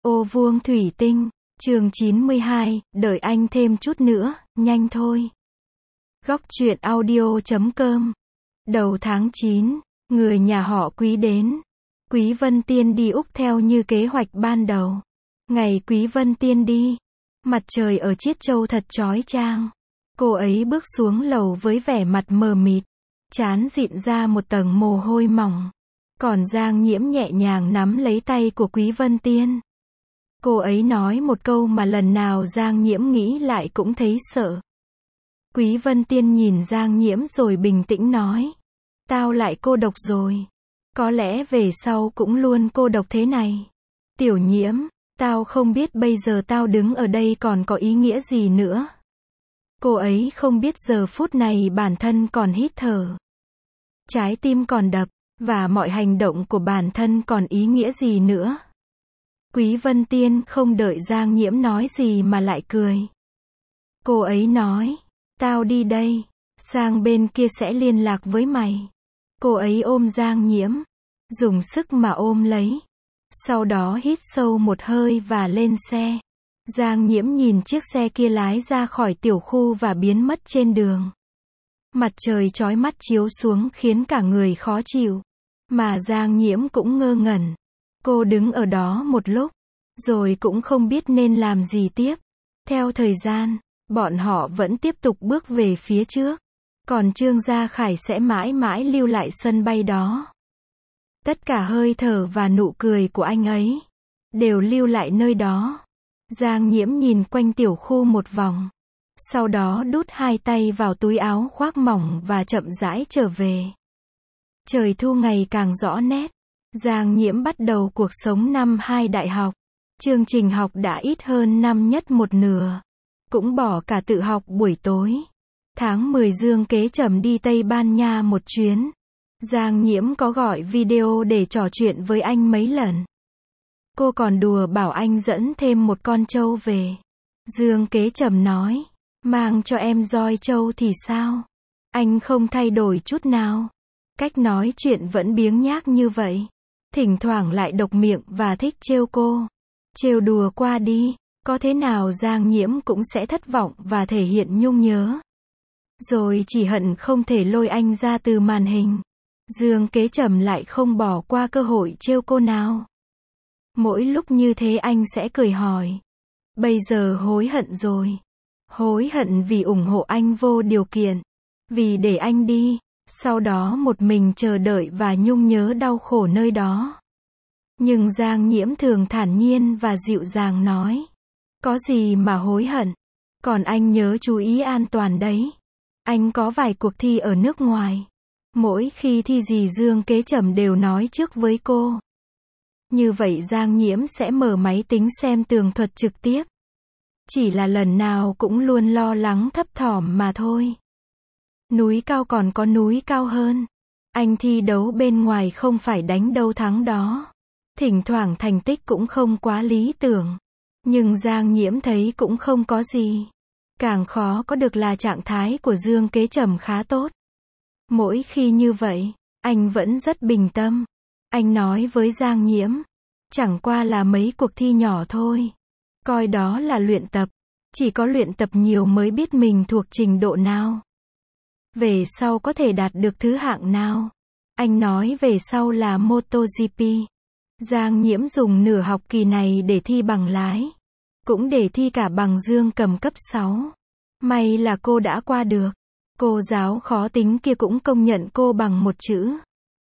Ô vuông thủy tinh, chương 92, đợi anh thêm chút nữa, nhanh thôi. Góc truyện audio.com. Đầu tháng 9, người nhà họ Quý đến. Quý Vân Tiên đi Úc theo như kế hoạch ban đầu. Ngày Quý Vân Tiên đi, mặt trời ở Chiết Châu thật chói chang. Cô ấy bước xuống lầu với vẻ mặt mờ mịt, trán dịn ra một tầng mồ hôi mỏng. Còn Giang Nhiễm nhẹ nhàng nắm lấy tay của Quý Vân Tiên. Cô ấy nói một câu mà lần nào Giang Nhiễm nghĩ lại cũng thấy sợ. Quý Vân Tiên nhìn Giang Nhiễm rồi bình tĩnh nói. Tao lại cô độc rồi. Có lẽ về sau cũng luôn cô độc thế này. Tiểu Nhiễm, tao không biết bây giờ tao đứng ở đây còn có ý nghĩa gì nữa. Cô ấy không biết giờ phút này bản thân còn hít thở. Trái tim còn đập, và mọi hành động của bản thân còn ý nghĩa gì nữa. Quý Vân Tiên không đợi Giang Nhiễm nói gì mà lại cười. Cô ấy nói, tao đi đây, sang bên kia sẽ liên lạc với mày. Cô ấy ôm Giang Nhiễm, dùng sức mà ôm lấy. Sau đó hít sâu một hơi và lên xe. Giang Nhiễm nhìn chiếc xe kia lái ra khỏi tiểu khu và biến mất trên đường. Mặt trời chói mắt chiếu xuống khiến cả người khó chịu. Mà Giang Nhiễm cũng ngơ ngẩn. Cô đứng ở đó một lúc, rồi cũng không biết nên làm gì tiếp. Theo thời gian, bọn họ vẫn tiếp tục bước về phía trước. Còn Trương Gia Khải sẽ mãi mãi lưu lại sân bay đó. Tất cả hơi thở và nụ cười của anh ấy đều lưu lại nơi đó. Giang Nhiễm nhìn quanh tiểu khu một vòng. Sau đó đút hai tay vào túi áo khoác mỏng và chậm rãi trở về. Trời thu ngày càng rõ nét. Giang Nhiễm bắt đầu cuộc sống năm 2 đại học. Chương trình học đã ít hơn năm nhất một nửa. Cũng bỏ cả tự học buổi tối. Tháng 10 Dương Kế Trầm đi Tây Ban Nha một chuyến. Giang Nhiễm có gọi video để trò chuyện với anh mấy lần. Cô còn đùa bảo anh dẫn thêm một con trâu về. Dương Kế Trầm nói, mang cho em roi trâu thì sao? Anh không thay đổi chút nào. Cách nói chuyện vẫn biếng nhác như vậy. Thỉnh thoảng lại độc miệng và thích trêu cô. Trêu đùa qua đi, có thế nào Giang Nhiễm cũng sẽ thất vọng và thể hiện nhung nhớ. Rồi chỉ hận không thể lôi anh ra từ màn hình. Dương Kế Trầm lại không bỏ qua cơ hội trêu cô nào. Mỗi lúc như thế anh sẽ cười hỏi. Bây giờ hối hận rồi. Hối hận vì ủng hộ anh vô điều kiện. Vì để anh đi. Sau đó một mình chờ đợi và nhung nhớ đau khổ nơi đó. Nhưng Giang Nhiễm thường thản nhiên và dịu dàng nói. Có gì mà hối hận. Còn anh nhớ chú ý an toàn đấy. Anh có vài cuộc thi ở nước ngoài. Mỗi khi thi gì Dương Kế Trầm đều nói trước với cô. Như vậy Giang Nhiễm sẽ mở máy tính xem tường thuật trực tiếp. Chỉ là lần nào cũng luôn lo lắng thấp thỏm mà thôi. Núi cao còn có núi cao hơn. Anh thi đấu bên ngoài không phải đánh đâu thắng đó. Thỉnh thoảng thành tích cũng không quá lý tưởng. Nhưng Giang Nhiễm thấy cũng không có gì. Càng khó có được là trạng thái của Dương Kế Trầm khá tốt. Mỗi khi như vậy, anh vẫn rất bình tâm. Anh nói với Giang Nhiễm, chẳng qua là mấy cuộc thi nhỏ thôi. Coi đó là luyện tập. Chỉ có luyện tập nhiều mới biết mình thuộc trình độ nào. Về sau có thể đạt được thứ hạng nào. Anh nói về sau là MotoGP. Giang Nhiễm dùng nửa học kỳ này để thi bằng lái. Cũng để thi cả bằng dương cầm cấp 6. May là cô đã qua được. Cô giáo khó tính kia cũng công nhận cô bằng một chữ.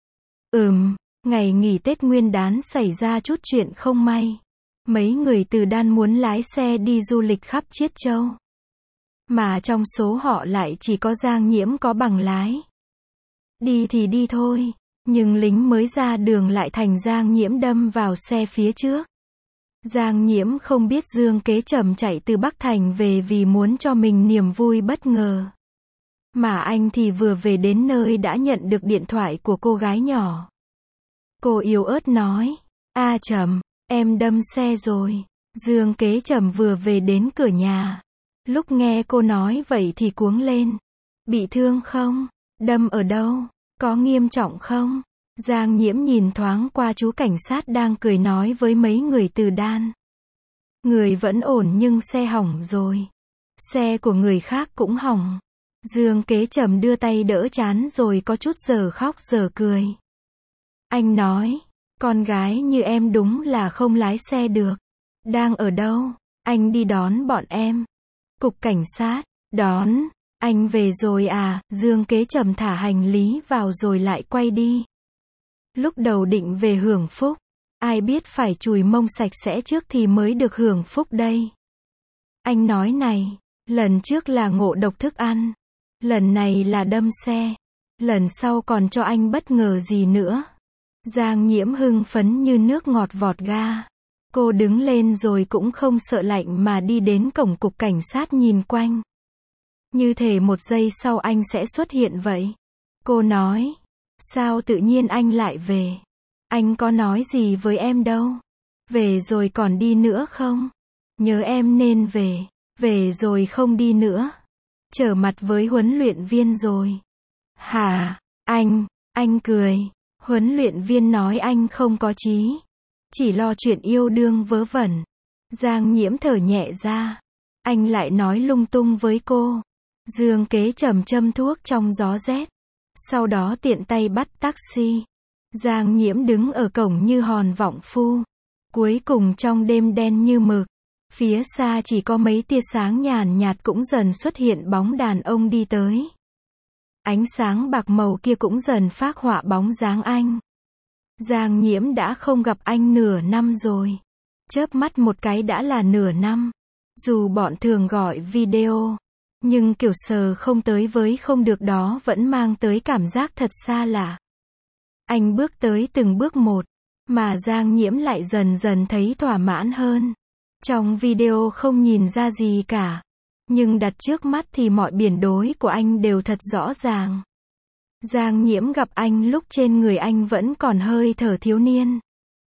Ngày nghỉ Tết Nguyên đán xảy ra chút chuyện không may. Mấy người từ Đan muốn lái xe đi du lịch khắp Chiết Châu. Mà trong số họ lại chỉ có Giang Nhiễm có bằng lái. Đi thì đi thôi, nhưng lính mới ra đường lại thành Giang Nhiễm đâm vào xe phía trước. Giang Nhiễm không biết Dương Kế Trầm chạy từ Bắc Thành về vì muốn cho mình niềm vui bất ngờ. Mà anh thì vừa về đến nơi đã nhận được điện thoại của cô gái nhỏ. Cô yếu ớt nói, Trầm, em đâm xe rồi. Dương Kế Trầm vừa về đến cửa nhà. Lúc nghe cô nói vậy thì cuống lên. Bị thương không? Đâm ở đâu? Có nghiêm trọng không? Giang Nhiễm nhìn thoáng qua chú cảnh sát đang cười nói với mấy người từ Đan. Người vẫn ổn nhưng xe hỏng rồi. Xe của người khác cũng hỏng. Dương Kế Trầm đưa tay đỡ trán rồi có chút giờ khóc giờ cười. Anh nói, con gái như em đúng là không lái xe được. Đang ở đâu? Anh đi đón bọn em. Cục cảnh sát. Đón. Anh về rồi à? Dương Kế Trầm thả hành lý vào rồi lại quay đi. Lúc đầu định về hưởng phúc. Ai biết phải chùi mông sạch sẽ trước thì mới được hưởng phúc đây. Anh nói này, lần trước là ngộ độc thức ăn. Lần này là đâm xe. Lần sau còn cho anh bất ngờ gì nữa. Giang Nhiễm hưng phấn như nước ngọt vọt ga. Cô đứng lên rồi cũng không sợ lạnh mà đi đến cổng cục cảnh sát nhìn quanh. Như thể một giây sau anh sẽ xuất hiện vậy. Cô nói, sao tự nhiên anh lại về? Anh có nói gì với em đâu. Về rồi còn đi nữa không? Nhớ em nên về. Về rồi không đi nữa. Trở mặt với huấn luyện viên rồi. Hả? Anh cười. Huấn luyện viên nói anh không có chí. Chỉ lo chuyện yêu đương vớ vẩn. Giang Nhiễm thở nhẹ ra. Anh lại nói lung tung với cô. Dương Kế Trầm châm thuốc trong gió rét. Sau đó tiện tay bắt taxi. Giang Nhiễm đứng ở cổng như hòn vọng phu. Cuối cùng trong đêm đen như mực. Phía xa chỉ có mấy tia sáng nhàn nhạt cũng dần xuất hiện bóng đàn ông đi tới. Ánh sáng bạc màu kia cũng dần phác họa bóng dáng anh. Giang Nhiễm đã không gặp anh nửa năm rồi. Chớp mắt một cái đã là nửa năm. Dù bọn thường gọi video. Nhưng kiểu sờ không tới với không được đó vẫn mang tới cảm giác thật xa lạ. Anh bước tới từng bước một. Mà Giang Nhiễm lại dần dần thấy thỏa mãn hơn. Trong video không nhìn ra gì cả. Nhưng đặt trước mắt thì mọi biển đối của anh đều thật rõ ràng. Giang Nhiễm gặp anh lúc trên người anh vẫn còn hơi thở thiếu niên.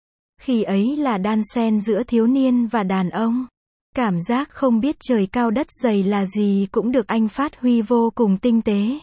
Khi ấy là đan xen giữa thiếu niên và đàn ông. Cảm giác không biết trời cao đất dày là gì cũng được anh phát huy vô cùng tinh tế.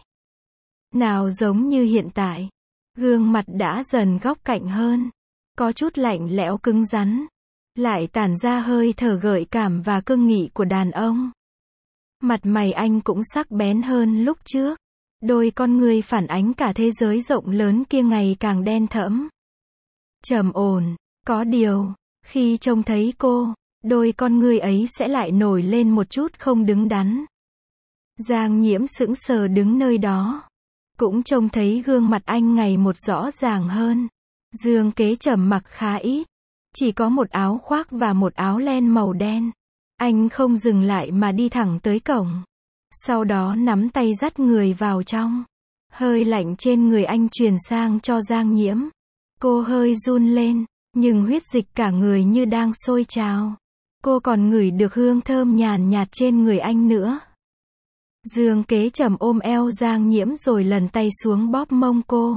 Nào giống như hiện tại. Gương mặt đã dần góc cạnh hơn. Có chút lạnh lẽo cứng rắn. Lại tản ra hơi thở gợi cảm và cương nghị của đàn ông. Mặt mày anh cũng sắc bén hơn lúc trước. Đôi con người phản ánh cả thế giới rộng lớn kia ngày càng đen thẫm. Trầm ổn. Có điều, khi trông thấy cô, đôi con người ấy sẽ lại nổi lên một chút không đứng đắn. Giang Nhiễm sững sờ đứng nơi đó. Cũng trông thấy gương mặt anh ngày một rõ ràng hơn. Dương Kế Trầm mặc khá ít. Chỉ có một áo khoác và một áo len màu đen. Anh không dừng lại mà đi thẳng tới cổng. Sau đó nắm tay dắt người vào trong. Hơi lạnh trên người anh truyền sang cho Giang Nhiễm. Cô hơi run lên, nhưng huyết dịch cả người như đang sôi trào. Cô còn ngửi được hương thơm nhàn nhạt trên người anh nữa. Dương Kế Trầm ôm eo Giang Nhiễm rồi lần tay xuống bóp mông cô.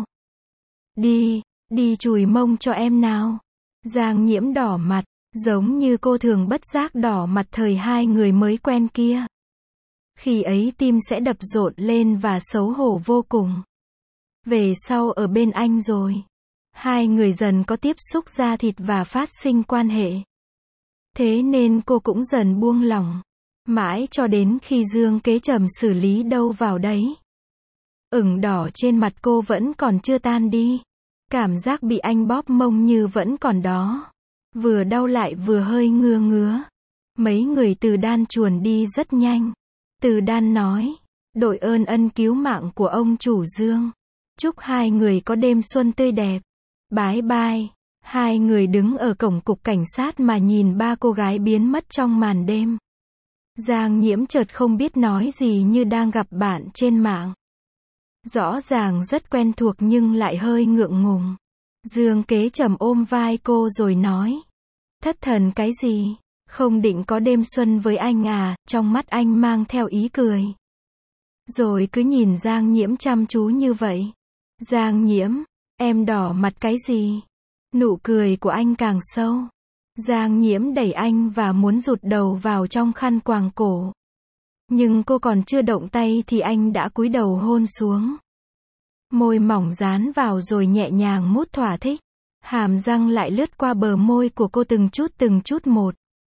Đi chùi mông cho em nào. Giang Nhiễm đỏ mặt, giống như cô thường bất giác đỏ mặt thời hai người mới quen kia. Khi ấy tim sẽ đập rộn lên và xấu hổ vô cùng. Về sau ở bên anh rồi. Hai người dần có tiếp xúc da thịt và phát sinh quan hệ. Thế nên cô cũng dần buông lỏng. Mãi cho đến khi Dương Kế Trầm xử lý đâu vào đấy. Ửng đỏ trên mặt cô vẫn còn chưa tan đi. Cảm giác bị anh bóp mông như vẫn còn đó. Vừa đau lại vừa hơi ngứa ngứa. Mấy người từ Đan chuồn đi rất nhanh. Từ Đan nói, đội ơn ân cứu mạng của ông chủ Dương. Chúc hai người có đêm xuân tươi đẹp. Bye bye. Hai người đứng ở cổng cục cảnh sát mà nhìn ba cô gái biến mất trong màn đêm. Giang Nhiễm chợt không biết nói gì như đang gặp bạn trên mạng. Rõ ràng rất quen thuộc nhưng lại hơi ngượng ngùng. Dương Kế Trầm ôm vai cô rồi nói. Thất thần cái gì? Không định có đêm xuân với anh à? Trong mắt anh mang theo ý cười. Rồi cứ nhìn Giang Nhiễm chăm chú như vậy. Giang Nhiễm, em đỏ mặt cái gì? Nụ cười của anh càng sâu. Giang Nhiễm đẩy anh và muốn rụt đầu vào trong khăn quàng cổ. Nhưng cô còn chưa động tay thì anh đã cúi đầu hôn xuống. Môi mỏng dán vào rồi nhẹ nhàng mút thỏa thích. Hàm răng lại lướt qua bờ môi của cô từng chút một.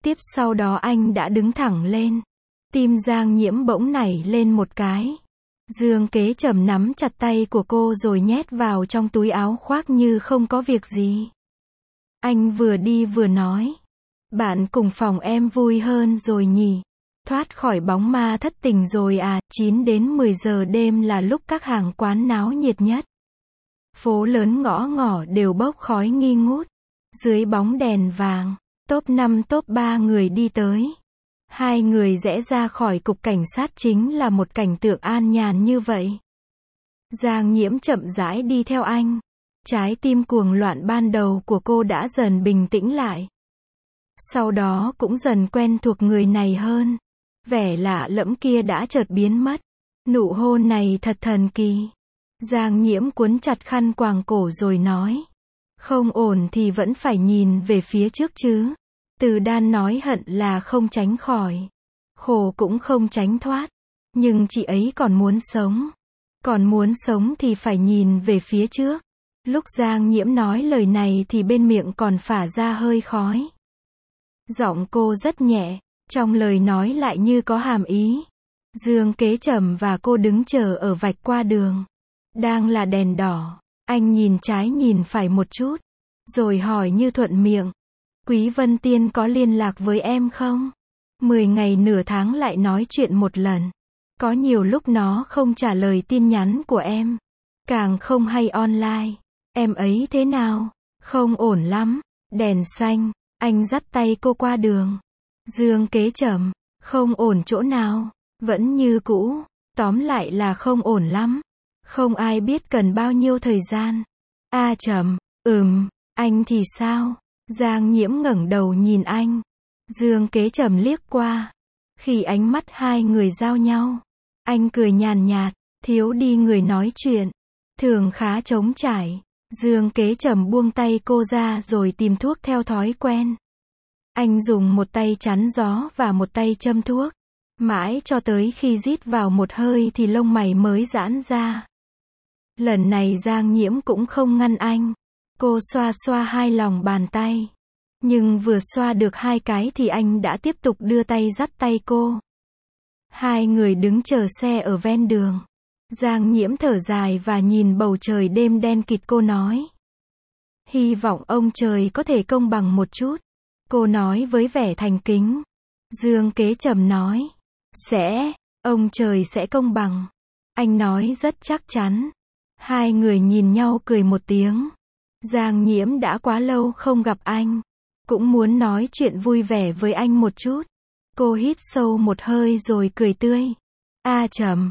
Tiếp sau đó anh đã đứng thẳng lên. Tim Giang Nhiễm bỗng nảy lên một cái. Dương Kế Trầm nắm chặt tay của cô rồi nhét vào trong túi áo khoác như không có việc gì. Anh vừa đi vừa nói. Bạn cùng phòng em vui hơn rồi nhỉ? Thoát khỏi bóng ma thất tình rồi à? 9 đến 10 giờ đêm là lúc các hàng quán náo nhiệt nhất. Phố lớn ngõ ngỏ đều bốc khói nghi ngút. Dưới bóng đèn vàng, top 5 top 3 người đi tới. 2 người rẽ ra khỏi cục cảnh sát chính là một cảnh tượng an nhàn như vậy. Giang Nhiễm chậm rãi đi theo anh. Trái tim cuồng loạn ban đầu của cô đã dần bình tĩnh lại. Sau đó cũng dần quen thuộc người này hơn. Vẻ lạ lẫm kia đã chợt biến mất. Nụ hôn này thật thần kỳ. Giang Nhiễm cuốn chặt khăn quàng cổ rồi nói. Không ổn thì vẫn phải nhìn về phía trước chứ. Từ Đan nói hận là không tránh khỏi. Khổ cũng không tránh thoát. Nhưng chị ấy còn muốn sống. Còn muốn sống thì phải nhìn về phía trước. Lúc Giang Nhiễm nói lời này thì bên miệng còn phả ra hơi khói. Giọng cô rất nhẹ, trong lời nói lại như có hàm ý. Dương Kế Trầm và cô đứng chờ ở vạch qua đường. Đang là đèn đỏ, anh nhìn trái nhìn phải một chút, rồi hỏi như thuận miệng. Quý Vân Tiên có liên lạc với em không? 10 ngày nửa tháng lại nói chuyện một lần. Có nhiều lúc nó không trả lời tin nhắn của em. Càng không hay online. Em ấy thế nào? Không ổn lắm. Đèn xanh, anh dắt tay cô qua đường. Dương Kế Trầm, không ổn chỗ nào? Vẫn như cũ. Tóm lại là không ổn lắm. Không ai biết cần bao nhiêu thời gian. Trầm, anh thì sao? Giang Nhiễm ngẩng đầu nhìn anh. Dương Kế Trầm liếc qua. Khi ánh mắt hai người giao nhau, anh cười nhàn nhạt, thiếu đi người nói chuyện. Thường khá trống trải. Dương Kế Trầm buông tay cô ra rồi tìm thuốc theo thói quen. Anh dùng một tay chắn gió và một tay châm thuốc. Mãi cho tới khi rít vào một hơi thì lông mày mới giãn ra. Lần này Giang Nhiễm cũng không ngăn anh. Cô xoa xoa hai lòng bàn tay. Nhưng vừa xoa được 2 cái thì anh đã tiếp tục đưa tay dắt tay cô. Hai người đứng chờ xe ở ven đường. Giang Nhiễm thở dài và nhìn bầu trời đêm đen kịt, cô nói. Hy vọng ông trời có thể công bằng một chút. Cô nói với vẻ thành kính. Dương Kế Trầm nói. Ông trời sẽ công bằng. Anh nói rất chắc chắn. Hai người nhìn nhau cười một tiếng. Giang Nhiễm đã quá lâu không gặp anh. Cũng muốn nói chuyện vui vẻ với anh một chút. Cô hít sâu một hơi rồi cười tươi. Trầm,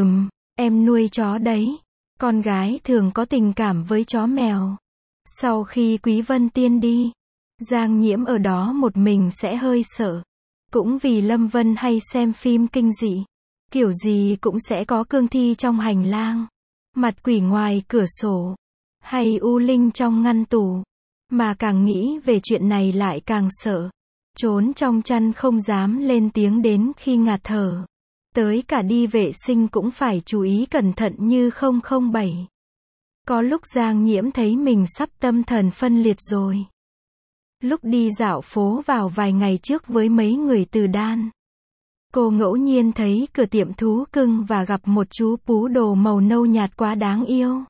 em nuôi chó đấy. Con gái thường có tình cảm với chó mèo. Sau khi Quý Vân Tiên đi, Giang Nhiễm ở đó một mình sẽ hơi sợ. Cũng vì Lâm Vân hay xem phim kinh dị. Kiểu gì cũng sẽ có cương thi trong hành lang. Mặt quỷ ngoài cửa sổ. Hay u linh trong ngăn tủ. Mà càng nghĩ về chuyện này lại càng sợ. Trốn trong chăn không dám lên tiếng đến khi ngạt thở. Tới cả đi vệ sinh cũng phải chú ý cẩn thận như 007. Có lúc Giang Nhiễm thấy mình sắp tâm thần phân liệt rồi. Lúc đi dạo phố vào vài ngày trước với mấy người từ Đan. Cô ngẫu nhiên thấy cửa tiệm thú cưng và gặp một chú pú đồ màu nâu nhạt quá đáng yêu.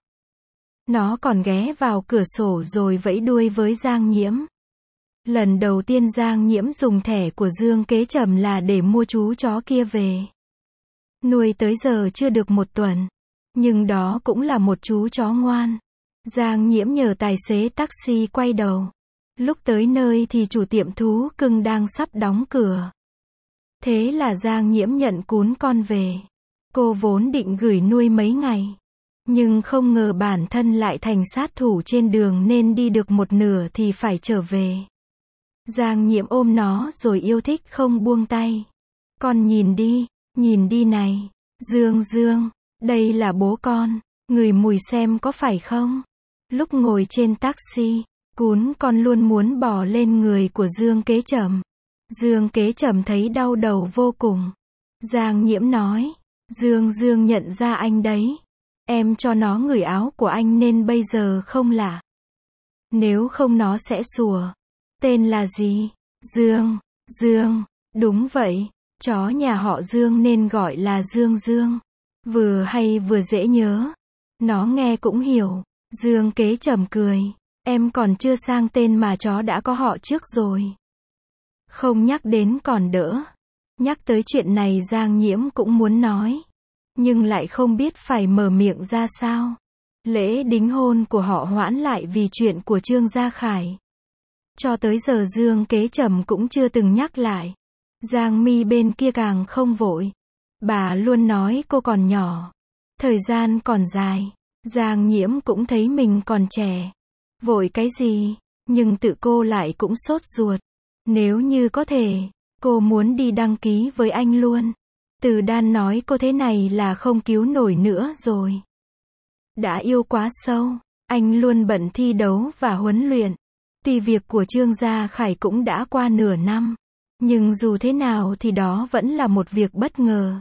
Nó còn ghé vào cửa sổ rồi vẫy đuôi với Giang Nhiễm. Lần đầu tiên Giang Nhiễm dùng thẻ của Dương Kế Trầm là để mua chú chó kia về. Nuôi tới giờ chưa được 1 tuần. Nhưng đó cũng là một chú chó ngoan. Giang Nhiễm nhờ tài xế taxi quay đầu. Lúc tới nơi thì chủ tiệm thú cưng đang sắp đóng cửa. Thế là Giang Nhiễm nhận cún con về. Cô vốn định gửi nuôi mấy ngày. Nhưng không ngờ bản thân lại thành sát thủ trên đường nên đi được một nửa thì phải trở về. Giang Nhiễm ôm nó rồi yêu thích không buông tay. Con nhìn đi này. Dương, đây là bố con. Ngửi mùi xem có phải không? Lúc ngồi trên taxi, cún con luôn muốn bò lên người của Dương Kế Trầm. Dương Kế Trầm thấy đau đầu vô cùng. Giang Nhiễm nói. Dương nhận ra anh đấy. Em cho nó ngửi áo của anh nên bây giờ không lạ. Nếu không nó sẽ sủa. Tên là gì? Dương, đúng vậy, chó nhà họ Dương nên gọi là Dương Dương. Vừa hay vừa dễ nhớ. Nó nghe cũng hiểu. Dương Kế Trầm cười. Em còn chưa sang tên mà chó đã có họ trước rồi. Không nhắc đến còn đỡ. Nhắc tới chuyện này Giang Nhiễm cũng muốn nói. Nhưng lại không biết phải mở miệng ra sao. Lễ đính hôn của họ hoãn lại vì chuyện của Trương Gia Khải. Cho tới giờ Dương Kế Trầm cũng chưa từng nhắc lại. Giang Mi bên kia càng không vội. Bà luôn nói cô còn nhỏ. Thời gian còn dài. Giang Nhiễm cũng thấy mình còn trẻ. Vội cái gì, nhưng tự cô lại cũng sốt ruột. Nếu như có thể, cô muốn đi đăng ký với anh luôn. Từ Đan nói cô thế này là không cứu nổi nữa rồi. Đã yêu quá sâu, anh luôn bận thi đấu và huấn luyện. Tuy việc của Trương Gia Khải cũng đã qua nửa năm, nhưng dù thế nào thì đó vẫn là một việc bất ngờ.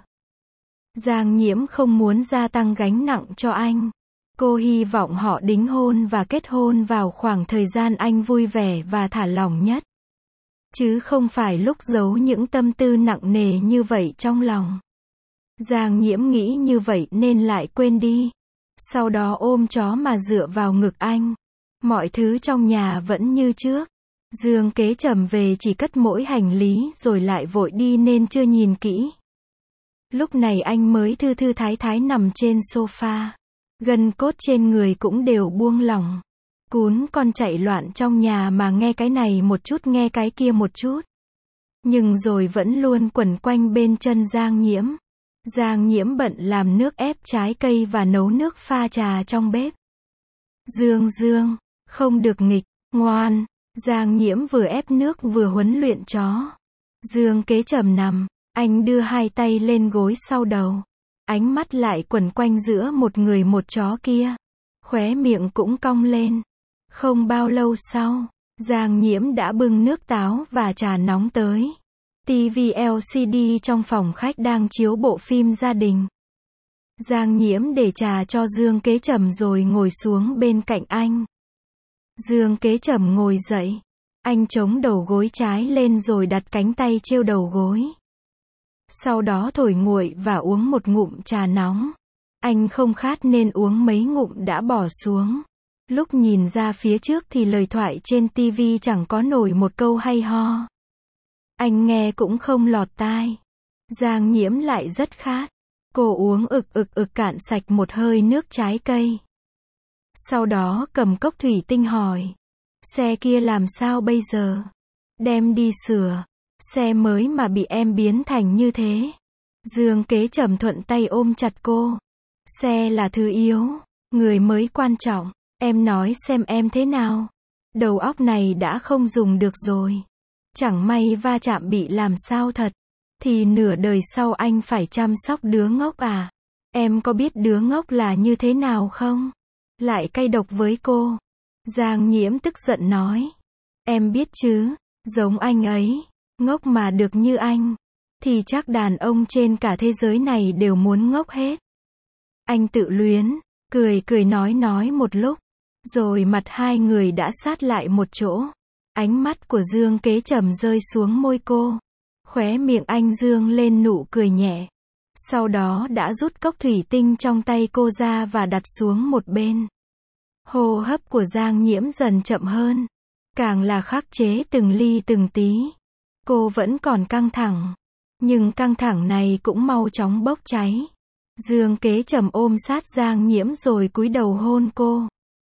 Giang Nhiễm không muốn gia tăng gánh nặng cho anh. Cô hy vọng họ đính hôn và kết hôn vào khoảng thời gian anh vui vẻ và thả lỏng nhất. Chứ không phải lúc giấu những tâm tư nặng nề như vậy trong lòng. Giang Nhiễm nghĩ như vậy nên lại quên đi. Sau đó ôm chó mà dựa vào ngực anh. Mọi thứ trong nhà vẫn như trước. Dương Kế Trầm về chỉ cất mỗi hành lý rồi lại vội đi nên chưa nhìn kỹ. Lúc này anh mới thư thư thái thái nằm trên sofa. Gân cốt trên người cũng đều buông lỏng. Cún con chạy loạn trong nhà mà nghe cái này một chút nghe cái kia một chút. Nhưng rồi vẫn luôn quẩn quanh bên chân Giang Nhiễm. Giang Nhiễm bận làm nước ép trái cây và nấu nước pha trà trong bếp. Dương Dương, không được nghịch, ngoan. Giang Nhiễm vừa ép nước vừa huấn luyện chó. Dương Kế Trầm nằm, anh đưa hai tay lên gối sau đầu. Ánh mắt lại quẩn quanh giữa một người một chó kia. Khóe miệng cũng cong lên. Không bao lâu sau, Giang Nhiễm đã bưng nước táo và trà nóng tới. TV LCD trong phòng khách đang chiếu bộ phim gia đình. Giang Nhiễm để trà cho Dương Kế Trầm rồi ngồi xuống bên cạnh anh. Dương Kế Trầm ngồi dậy. Anh chống đầu gối trái lên rồi đặt cánh tay trêu đầu gối. Sau đó thổi nguội và uống một ngụm trà nóng. Anh không khát nên uống mấy ngụm đã bỏ xuống. Lúc nhìn ra phía trước thì lời thoại trên TV chẳng có nổi một câu hay ho. Anh nghe cũng không lọt tai. Giang Nhiễm lại rất khát. Cô uống ực cạn sạch một hơi nước trái cây. Sau đó cầm cốc thủy tinh hỏi. Xe kia làm sao bây giờ? Đem đi sửa. Xe mới mà bị em biến thành như thế. Dương Kế Trầm thuận tay ôm chặt cô. Xe là thứ yếu. Người mới quan trọng. Em nói xem em thế nào. Đầu óc này đã không dùng được rồi. Chẳng may va chạm bị làm sao thật. Thì nửa đời sau anh phải chăm sóc đứa ngốc à? Em có biết đứa ngốc là như thế nào không? Lại cay độc với cô. Giang Nhiễm tức giận nói. Em biết chứ, giống anh ấy. Ngốc mà được như anh. Thì chắc đàn ông trên cả thế giới này đều muốn ngốc hết. Anh tự luyến, cười nói một lúc. Rồi mặt hai người đã sát lại một chỗ. Ánh mắt của Dương Kế Trầm rơi xuống môi cô. Khóe miệng anh dương lên nụ cười nhẹ. Sau đó đã rút cốc thủy tinh trong tay cô ra và đặt xuống một bên. Hô hấp của Giang Nhiễm dần chậm hơn. Càng là khắc chế từng ly từng tí. Cô vẫn còn căng thẳng. Nhưng căng thẳng này cũng mau chóng bốc cháy. Dương Kế Trầm ôm sát Giang Nhiễm rồi cúi đầu hôn cô.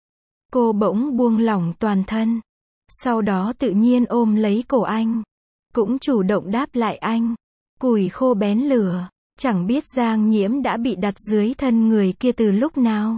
Cô bỗng buông lỏng toàn thân. Sau đó tự nhiên ôm lấy cổ anh. Cũng chủ động đáp lại anh. Củi khô bén lửa. Chẳng biết Giang Nhiễm đã bị đặt dưới thân người kia từ lúc nào.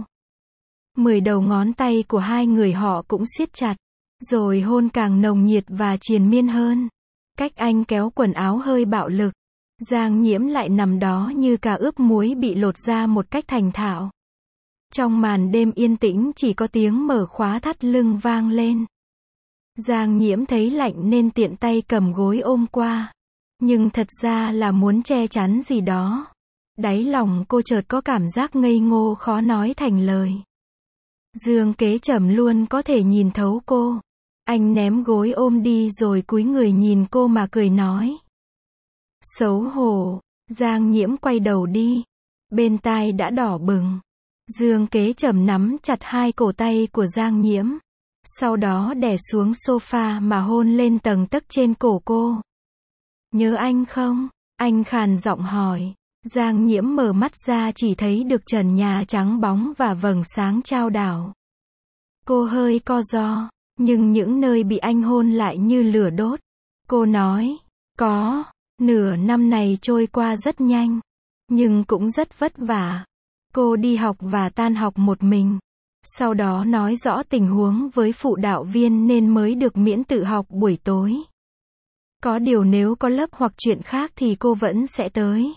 10 đầu ngón tay của hai người họ cũng siết chặt. Rồi hôn càng nồng nhiệt và triền miên hơn. Cách anh kéo quần áo hơi bạo lực. Giang Nhiễm lại nằm đó như cà ướp muối bị lột ra một cách thành thạo. Trong màn đêm yên tĩnh chỉ có tiếng mở khóa thắt lưng vang lên. Giang Nhiễm thấy lạnh nên tiện tay cầm gối ôm qua. Nhưng thật ra là muốn che chắn gì đó. Đáy lòng cô chợt có cảm giác ngây ngô khó nói thành lời. Dương Kế Trầm luôn có thể nhìn thấu cô. Anh ném gối ôm đi rồi cúi người nhìn cô mà cười nói. Xấu hổ. Giang Nhiễm quay đầu đi. Bên tai đã đỏ bừng. Dương Kế Trầm nắm chặt hai cổ tay của Giang Nhiễm. Sau đó đè xuống sofa mà hôn lên tầng tấc trên cổ cô. Nhớ anh không? Anh khàn giọng hỏi. Giang Nhiễm mở mắt ra chỉ thấy được trần nhà trắng bóng và vầng sáng chao đảo. Cô hơi co ro, nhưng những nơi bị anh hôn lại như lửa đốt. Cô nói, có, nửa năm này trôi qua rất nhanh, nhưng cũng rất vất vả. Cô đi học và tan học một mình. Sau đó nói rõ tình huống với phụ đạo viên nên mới được miễn tự học buổi tối. Có điều nếu có lớp hoặc chuyện khác thì cô vẫn sẽ tới.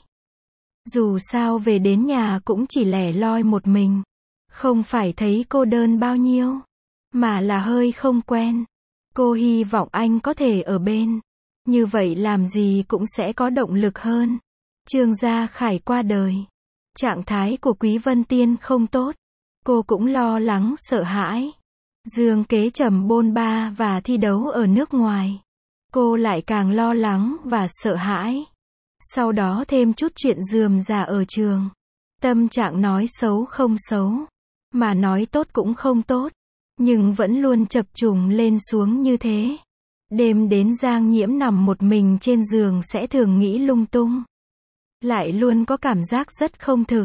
Dù sao về đến nhà cũng chỉ lẻ loi một mình. Không phải thấy cô đơn bao nhiêu, mà là hơi không quen. Cô hy vọng anh có thể ở bên. Như vậy làm gì cũng sẽ có động lực hơn. Trương Gia Khải qua đời. Trạng thái của Quý Vân Tiên không tốt. Cô cũng lo lắng sợ hãi. Dương Kế Trầm bôn ba và thi đấu ở nước ngoài. Cô lại càng lo lắng và sợ hãi. Sau đó thêm chút chuyện rườm rà ở trường. Tâm trạng nói xấu không xấu, mà nói tốt cũng không tốt, nhưng vẫn luôn chập trùng lên xuống như thế. Đêm đến Giang Nhiễm nằm một mình trên giường sẽ thường nghĩ lung tung. Lại luôn có cảm giác rất không thực.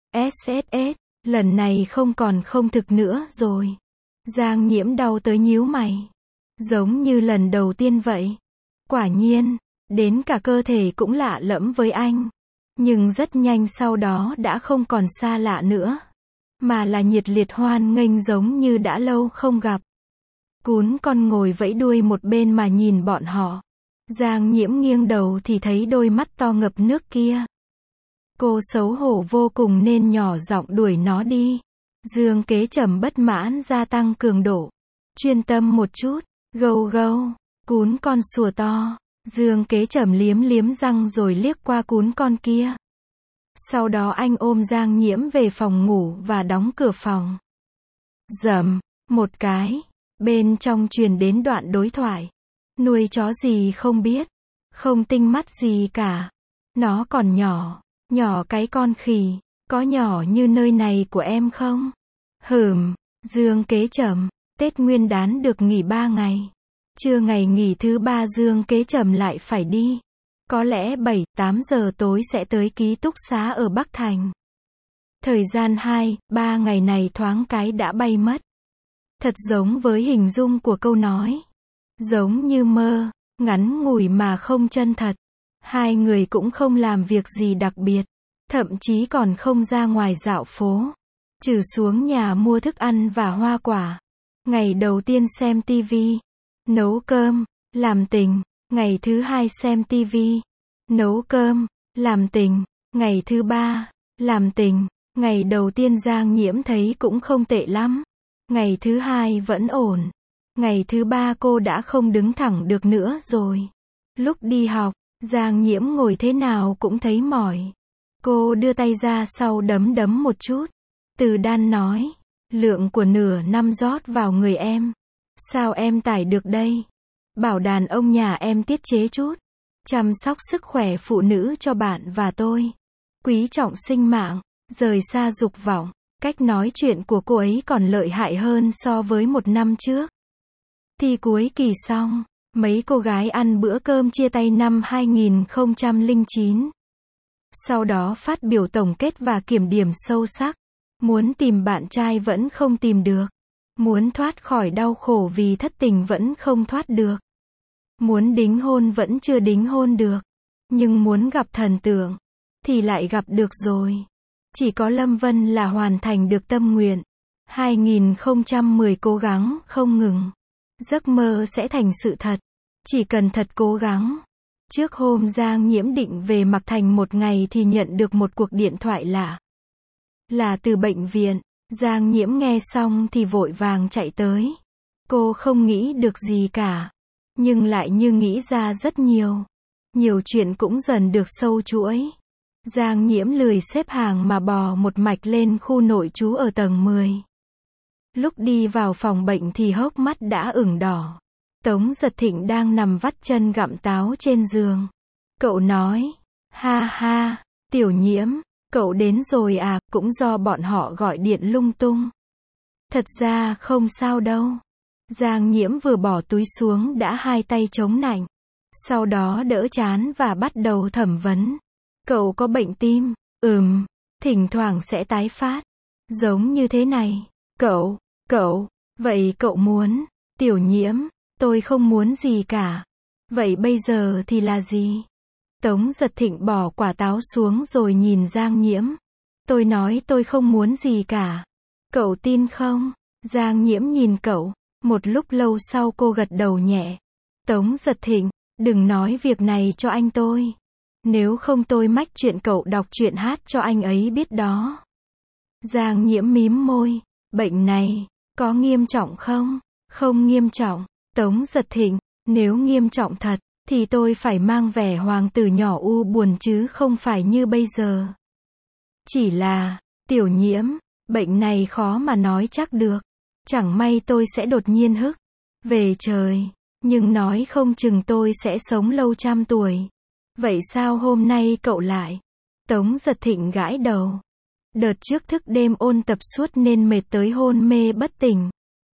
SSS, lần này không còn không thực nữa rồi. Giang Nhiễm đau tới nhíu mày. Giống như lần đầu tiên vậy. Quả nhiên, đến cả cơ thể cũng lạ lẫm với anh. Nhưng rất nhanh sau đó đã không còn xa lạ nữa. Mà là nhiệt liệt hoan nghênh giống như đã lâu không gặp. Cún con ngồi vẫy đuôi một bên mà nhìn bọn họ. Giang Nhiễm nghiêng đầu thì thấy đôi mắt to ngập nước kia. Cô xấu hổ vô cùng nên nhỏ giọng đuổi nó đi. Dương Kế Trầm bất mãn gia tăng cường độ. Chuyên tâm một chút. Gâu gâu. Cún con sủa to. Dương Kế Trầm liếm liếm răng rồi liếc qua cún con kia. Sau đó anh ôm Giang Nhiễm về phòng ngủ và đóng cửa phòng. Rầm, một cái. Bên trong truyền đến đoạn đối thoại. Nuôi chó gì không biết. Không tinh mắt gì cả. Nó còn nhỏ. Nhỏ cái con khỉ. Có nhỏ như nơi này của em không? Dương Kế Trầm. Tết Nguyên Đán được nghỉ 3 ngày. Trưa ngày nghỉ thứ 3 Dương Kế Trầm lại phải đi. Có lẽ 7-8 giờ tối sẽ tới ký túc xá ở Bắc Thành. Thời gian 2-3 ngày này thoáng cái đã bay mất. Thật giống với hình dung của câu nói. Giống như mơ, ngắn ngủi mà không chân thật. Hai người cũng không làm việc gì đặc biệt. Thậm chí còn không ra ngoài dạo phố. Trừ xuống nhà mua thức ăn và hoa quả. Ngày đầu tiên xem tivi. Nấu cơm, làm tình. Ngày thứ 2 xem tivi. Nấu cơm, làm tình. Ngày thứ 3, làm tình. Ngày đầu tiên Giang Nhiễm thấy cũng không tệ lắm. Ngày thứ 2 vẫn ổn. Ngày thứ 3 cô đã không đứng thẳng được nữa rồi. Lúc đi học, Giang Nhiễm ngồi thế nào cũng thấy mỏi. Cô đưa tay ra sau đấm đấm một chút. Từ Đan nói, lượng của nửa năm rót vào người em. Sao em tải được đây? Bảo đàn ông nhà em tiết chế chút. Chăm sóc sức khỏe phụ nữ cho bạn và tôi. Quý trọng sinh mạng, rời xa dục vọng. Cách nói chuyện của cô ấy còn lợi hại hơn so với một năm trước. Thi cuối kỳ xong, mấy cô gái ăn bữa cơm chia tay năm 2009. Sau đó phát biểu tổng kết và kiểm điểm sâu sắc. Muốn tìm bạn trai vẫn không tìm được. Muốn thoát khỏi đau khổ vì thất tình vẫn không thoát được. Muốn đính hôn vẫn chưa đính hôn được. Nhưng muốn gặp thần tượng thì lại gặp được rồi. Chỉ có Lâm Vân là hoàn thành được tâm nguyện. 2010 cố gắng không ngừng. Giấc mơ sẽ thành sự thật. Chỉ cần thật cố gắng. Trước hôm Giang Nhiễm định về Mạc Thành một ngày thì nhận được một cuộc điện thoại lạ. Là từ bệnh viện. Giang Nhiễm nghe xong thì vội vàng chạy tới. Cô không nghĩ được gì cả. Nhưng lại như nghĩ ra rất nhiều. Nhiều chuyện cũng dần được sâu chuỗi. Giang Nhiễm lười xếp hàng mà bò một mạch lên khu nội trú ở tầng 10. Lúc đi vào phòng bệnh thì hốc mắt đã ửng đỏ. Tống Giật Thịnh đang nằm vắt chân gặm táo trên giường. Cậu nói, ha ha, Tiểu Nhiễm, cậu đến rồi à, cũng do bọn họ gọi điện lung tung. Thật ra không sao đâu. Giang Nhiễm vừa bỏ túi xuống đã hai tay chống nạnh. Sau đó đỡ chán và bắt đầu thẩm vấn. Cậu có bệnh tim? Thỉnh thoảng sẽ tái phát. Giống như thế này. Vậy cậu muốn? Tiểu Nhiễm, tôi không muốn gì cả. Vậy bây giờ thì là gì? Tống Giật Thịnh bỏ quả táo xuống rồi nhìn Giang Nhiễm. Tôi nói tôi không muốn gì cả. Cậu tin không? Giang Nhiễm nhìn cậu. Một lúc lâu sau cô gật đầu nhẹ. Tống Giật Thịnh, đừng nói việc này cho anh tôi. Nếu không tôi mách chuyện cậu đọc truyện hát cho anh ấy biết đó. Giang Nhiễm mím môi. Bệnh này, có nghiêm trọng không? Không nghiêm trọng. Tống Giật Thịnh, nếu nghiêm trọng thật, thì tôi phải mang vẻ hoàng tử nhỏ u buồn chứ không phải như bây giờ. Chỉ là, Tiểu Nhiễm, bệnh này khó mà nói chắc được. Chẳng may tôi sẽ đột nhiên hức về trời, nhưng nói không chừng tôi sẽ sống lâu trăm tuổi. Vậy sao hôm nay cậu lại? Tống Giật Thịnh gãi đầu. Đợt trước thức đêm ôn tập suốt nên mệt tới hôn mê bất tỉnh.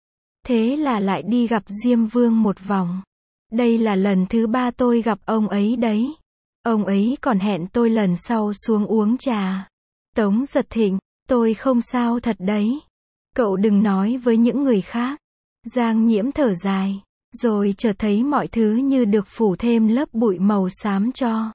Thế là lại đi gặp Diêm Vương một vòng. Đây là lần thứ 3 tôi gặp ông ấy đấy. Ông ấy còn hẹn tôi lần sau xuống uống trà. Tống Giật Thịnh, tôi không sao thật đấy. Cậu đừng nói với những người khác. Giang Nhiễm thở dài, rồi chợt thấy mọi thứ như được phủ thêm lớp bụi màu xám cho.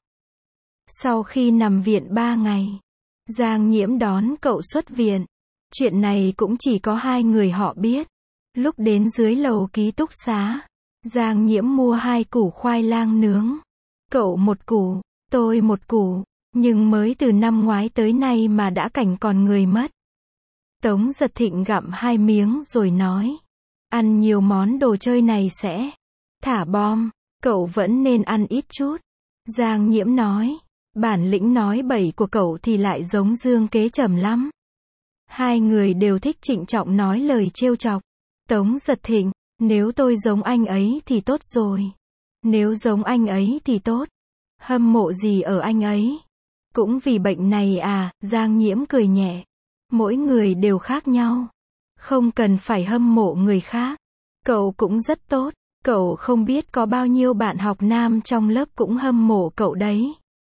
Sau khi nằm viện 3 ngày, Giang Nhiễm đón cậu xuất viện. Chuyện này cũng chỉ có hai người họ biết. Lúc đến dưới lầu ký túc xá, Giang Nhiễm mua 2 củ khoai lang nướng. Cậu 1 củ, tôi 1 củ, nhưng mới từ năm ngoái tới nay mà đã cảnh còn người mất. Tống Giật Thịnh gặm 2 miếng rồi nói, ăn nhiều món đồ chơi này sẽ thả bom, cậu vẫn nên ăn ít chút. Giang Nhiễm nói, bản lĩnh nói bậy của cậu thì lại giống Dương Kế Trầm lắm. Hai người đều thích trịnh trọng nói lời trêu chọc. Tống Giật Thịnh, nếu tôi giống anh ấy thì tốt rồi. Nếu giống anh ấy thì tốt. Hâm mộ gì ở anh ấy? Cũng vì bệnh này à? Giang Nhiễm cười nhẹ. Mỗi người đều khác nhau. Không cần phải hâm mộ người khác. Cậu cũng rất tốt. Cậu không biết có bao nhiêu bạn học nam trong lớp cũng hâm mộ cậu đấy.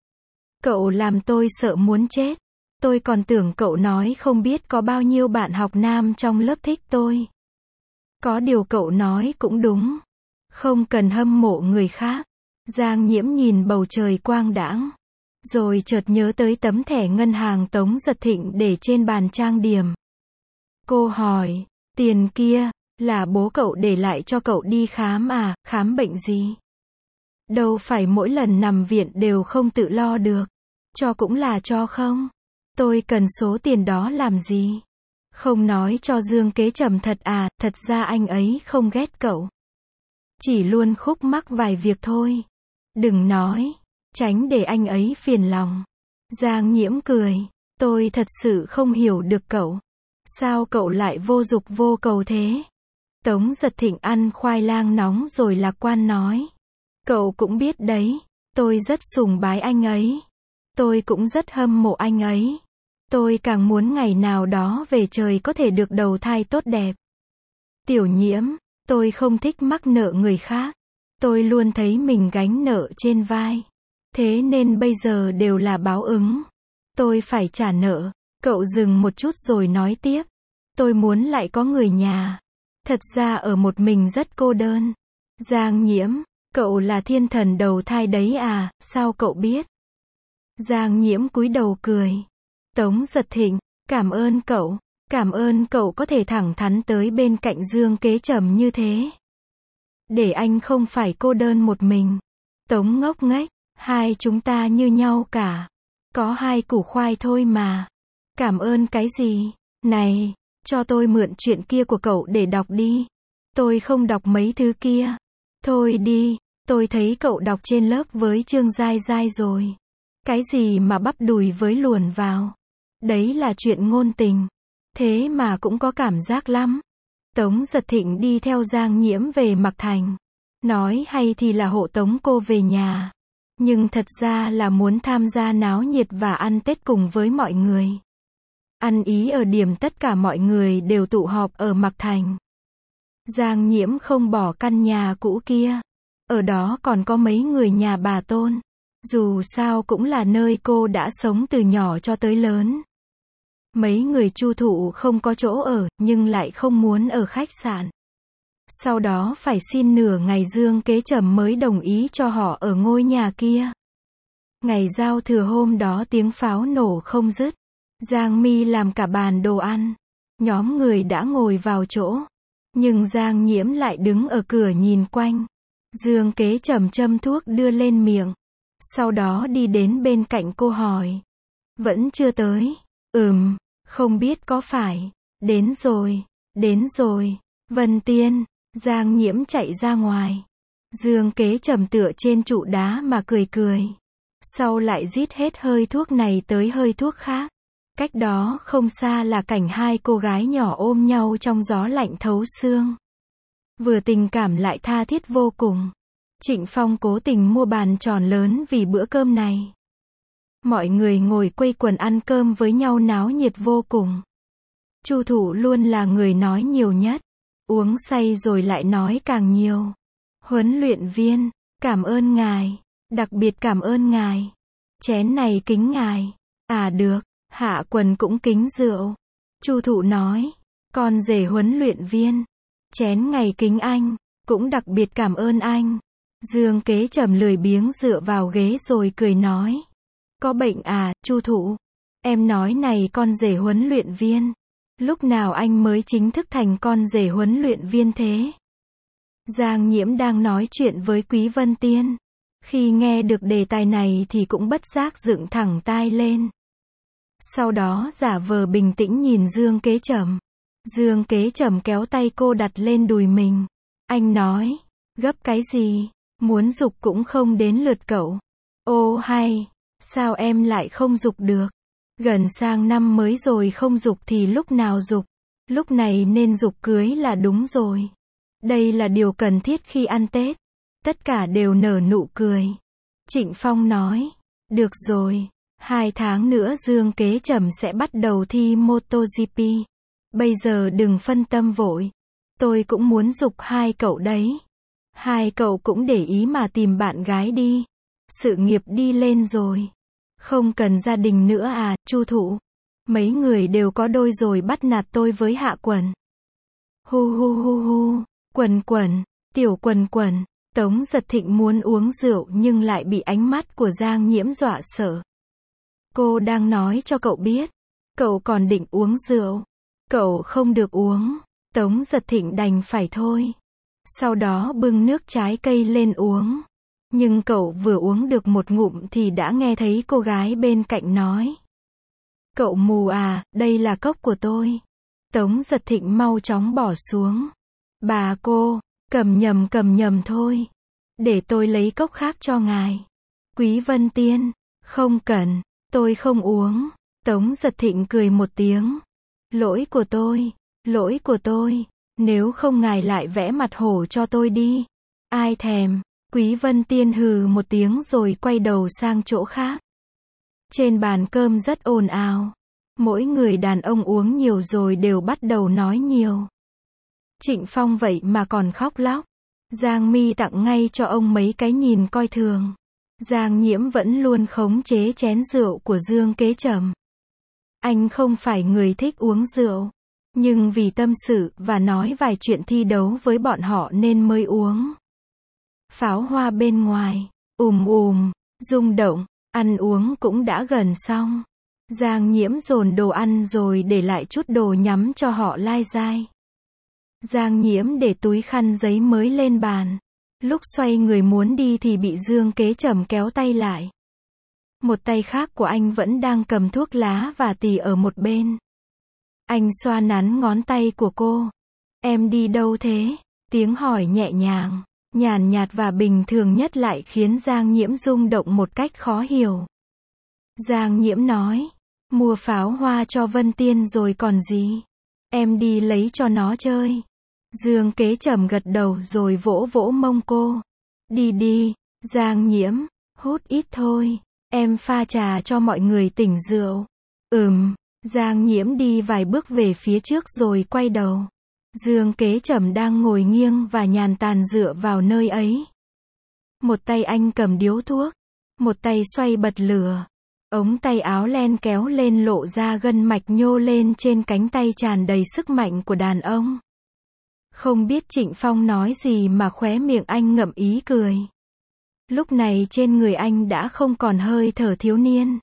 Cậu làm tôi sợ muốn chết. Tôi còn tưởng cậu nói không biết có bao nhiêu bạn học nam trong lớp thích tôi. Có điều cậu nói cũng đúng. Không cần hâm mộ người khác. Giang Nhiễm nhìn bầu trời quang đãng. Rồi chợt nhớ tới tấm thẻ ngân hàng Tống Giật Thịnh để trên bàn trang điểm. Cô hỏi, tiền kia, là bố cậu để lại cho cậu đi khám à, khám bệnh gì? Đâu phải mỗi lần nằm viện đều không tự lo được. Cho cũng là cho không? Tôi cần số tiền đó làm gì? Không nói cho Dương Kế Trầm thật à, thật ra anh ấy không ghét cậu. Chỉ luôn khúc mắc vài việc thôi. Đừng nói, tránh để anh ấy phiền lòng. Giang Nhiễm cười, tôi thật sự không hiểu được cậu. Sao cậu lại vô dục vô cầu thế? Tống Giật Thịnh ăn khoai lang nóng rồi lạc quan nói. Cậu cũng biết đấy, tôi rất sùng bái anh ấy. Tôi cũng rất hâm mộ anh ấy. Tôi càng muốn ngày nào đó về trời có thể được đầu thai tốt đẹp. Tiểu Nhiễm, tôi không thích mắc nợ người khác. Tôi luôn thấy mình gánh nợ trên vai. Thế nên bây giờ đều là báo ứng. Tôi phải trả nợ. Cậu dừng một chút rồi nói tiếp. Tôi muốn lại có người nhà. Thật ra ở một mình rất cô đơn. Giang Nhiễm, cậu là thiên thần đầu thai đấy à, sao cậu biết? Giang Nhiễm cúi đầu cười. Tống Giật Thịnh, cảm ơn cậu có thể thẳng thắn tới bên cạnh Dương Kế Trầm như thế. Để anh không phải cô đơn một mình. Tống ngốc nghếch, hai chúng ta như nhau cả. Có 2 củ khoai thôi mà. Cảm ơn cái gì? Này, cho tôi mượn chuyện kia của cậu để đọc đi. Tôi không đọc mấy thứ kia. Thôi đi, tôi thấy cậu đọc trên lớp với Trương Giai Giai rồi. Cái gì mà bắp đùi với luồn vào. Đấy là chuyện ngôn tình. Thế mà cũng có cảm giác lắm. Tống Giật Thịnh đi theo Giang Nhiễm về Mạc Thành. Nói hay thì là hộ tống cô về nhà. Nhưng thật ra là muốn tham gia náo nhiệt và ăn Tết cùng với mọi người. Ăn ý ở điểm tất cả mọi người đều tụ họp ở Mạc Thành. Giang Nhiễm không bỏ căn nhà cũ kia. Ở đó còn có mấy người nhà bà Tôn. Dù sao cũng là nơi cô đã sống từ nhỏ cho tới lớn. Mấy người Chu Thụ không có chỗ ở, nhưng lại không muốn ở khách sạn. Sau đó phải xin nửa ngày Dương Kế Trầm mới đồng ý cho họ ở ngôi nhà kia. Ngày giao thừa hôm đó tiếng pháo nổ không dứt. Giang Mi làm cả bàn đồ ăn. Nhóm người đã ngồi vào chỗ. Nhưng Giang Nhiễm lại đứng ở cửa nhìn quanh. Dương Kế Trầm châm thuốc đưa lên miệng. Sau đó đi đến bên cạnh cô hỏi. Vẫn chưa tới. Không biết có phải. Đến rồi. Vân Tiên. Giang Nhiễm chạy ra ngoài. Dương Kế Trầm tựa trên trụ đá mà cười. Sau lại rít hết hơi thuốc này tới hơi thuốc khác. Cách đó không xa là cảnh hai cô gái nhỏ ôm nhau trong gió lạnh thấu xương. Vừa tình cảm lại tha thiết vô cùng. Trịnh Phong cố tình mua bàn tròn lớn vì bữa cơm này. Mọi người ngồi quây quần ăn cơm với nhau náo nhiệt vô cùng. Chu Thụ luôn là người nói nhiều nhất. Uống say rồi lại nói càng nhiều. Huấn luyện viên, cảm ơn ngài. Đặc biệt cảm ơn ngài. Chén này kính ngài. À được, Hạ Quần cũng kính rượu. Chu Thụ nói. Con rể huấn luyện viên. Chén ngày kính anh. Cũng đặc biệt cảm ơn anh. Dương Kế Trầm lười biếng dựa vào ghế rồi cười nói. Có bệnh à, Chu Thụ? Em nói này con rể huấn luyện viên. Lúc nào anh mới chính thức thành con rể huấn luyện viên thế? Giang Nhiễm đang nói chuyện với Quý Vân Tiên. Khi nghe được đề tài này thì cũng bất giác dựng thẳng tai lên. Sau đó giả vờ bình tĩnh nhìn Dương Kế Trầm. Dương Kế Trầm kéo tay cô đặt lên đùi mình. Anh nói, gấp cái gì? Muốn giục cũng không đến lượt cậu. Ô hay, sao em lại không giục được? Gần sang năm mới rồi không giục thì lúc nào giục? Lúc này nên giục cưới là đúng rồi. Đây là điều cần thiết khi ăn Tết. Tất cả đều nở nụ cười. Trịnh Phong nói, được rồi, 2 tháng nữa Dương Kế Trầm sẽ bắt đầu thi MotoGP. Bây giờ đừng phân tâm vội. Tôi cũng muốn giục hai cậu đấy. Hai cậu cũng để ý mà tìm bạn gái đi. Sự nghiệp đi lên rồi. Không cần gia đình nữa à, Chu Thụ? Mấy người đều có đôi rồi bắt nạt tôi với Hạ Quần. Hu, Quần, tiểu Quần. Tống Giật Thịnh muốn uống rượu nhưng lại bị ánh mắt của Giang Nhiễm dọa sợ. Cô đang nói cho cậu biết. Cậu còn định uống rượu. Cậu không được uống. Tống Giật Thịnh đành phải thôi. Sau đó bưng nước trái cây lên uống. Nhưng cậu vừa uống được một ngụm thì đã nghe thấy cô gái bên cạnh nói. Cậu mù à, đây là cốc của tôi. Tống Giật Thịnh mau chóng bỏ xuống. Bà cô, cầm nhầm thôi. Để tôi lấy cốc khác cho ngài. Quý Vân Tiên, không cần, tôi không uống. Tống Giật Thịnh cười một tiếng. Lỗi của tôi. Nếu không ngài lại vẽ mặt hổ cho tôi đi. Ai thèm. Quý Vân Tiên hừ một tiếng rồi quay đầu sang chỗ khác. Trên bàn cơm rất ồn ào. Mỗi người đàn ông uống nhiều rồi đều bắt đầu nói nhiều. Trịnh Phong vậy mà còn khóc lóc. Giang Mi tặng ngay cho ông mấy cái nhìn coi thường. Giang Nhiễm vẫn luôn khống chế chén rượu của Dương Kế Trầm. Anh không phải người thích uống rượu. Nhưng vì tâm sự và nói vài chuyện thi đấu với bọn họ nên mới uống. Pháo hoa bên ngoài, rung động, ăn uống cũng đã gần xong. Giang Nhiễm dồn đồ ăn rồi để lại chút đồ nhắm cho họ lai dai. Giang Nhiễm để túi khăn giấy mới lên bàn. Lúc xoay người muốn đi thì bị Dương Kế Trầm kéo tay lại. Một tay khác của anh vẫn đang cầm thuốc lá và tì ở một bên. Anh xoa nắn ngón tay của cô. Em đi đâu thế? Tiếng hỏi nhẹ nhàng, nhàn nhạt và bình thường nhất lại khiến Giang Nhiễm rung động một cách khó hiểu. Giang Nhiễm nói, mua pháo hoa cho Vân Tiên rồi còn gì? Em đi lấy cho nó chơi. Dương Kế Trầm gật đầu rồi vỗ vỗ mông cô. Đi đi, Giang Nhiễm, hút ít thôi, em pha trà cho mọi người tỉnh rượu. Giang Nhiễm đi vài bước về phía trước rồi quay đầu. Dương Kế Trầm đang ngồi nghiêng và nhàn tản dựa vào nơi ấy. Một tay anh cầm điếu thuốc, một tay xoay bật lửa. Ống tay áo len kéo lên lộ ra gân mạch nhô lên trên cánh tay tràn đầy sức mạnh của đàn ông. Không biết Trịnh Phong nói gì mà khóe miệng anh ngậm ý cười. Lúc này trên người anh đã không còn hơi thở thiếu niên,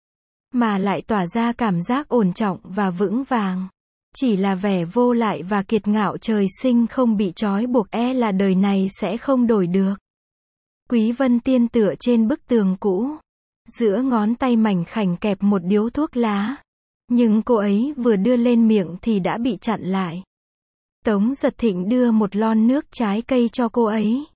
mà lại tỏa ra cảm giác ổn trọng và vững vàng. Chỉ là vẻ vô lại và kiệt ngạo trời sinh không bị trói buộc là đời này sẽ không đổi được. Quý Vân Tiên tựa trên bức tường cũ. Giữa ngón tay mảnh khảnh kẹp một điếu thuốc lá. Nhưng cô ấy vừa đưa lên miệng thì đã bị chặn lại. Tống Giật Thịnh đưa một lon nước trái cây cho cô ấy.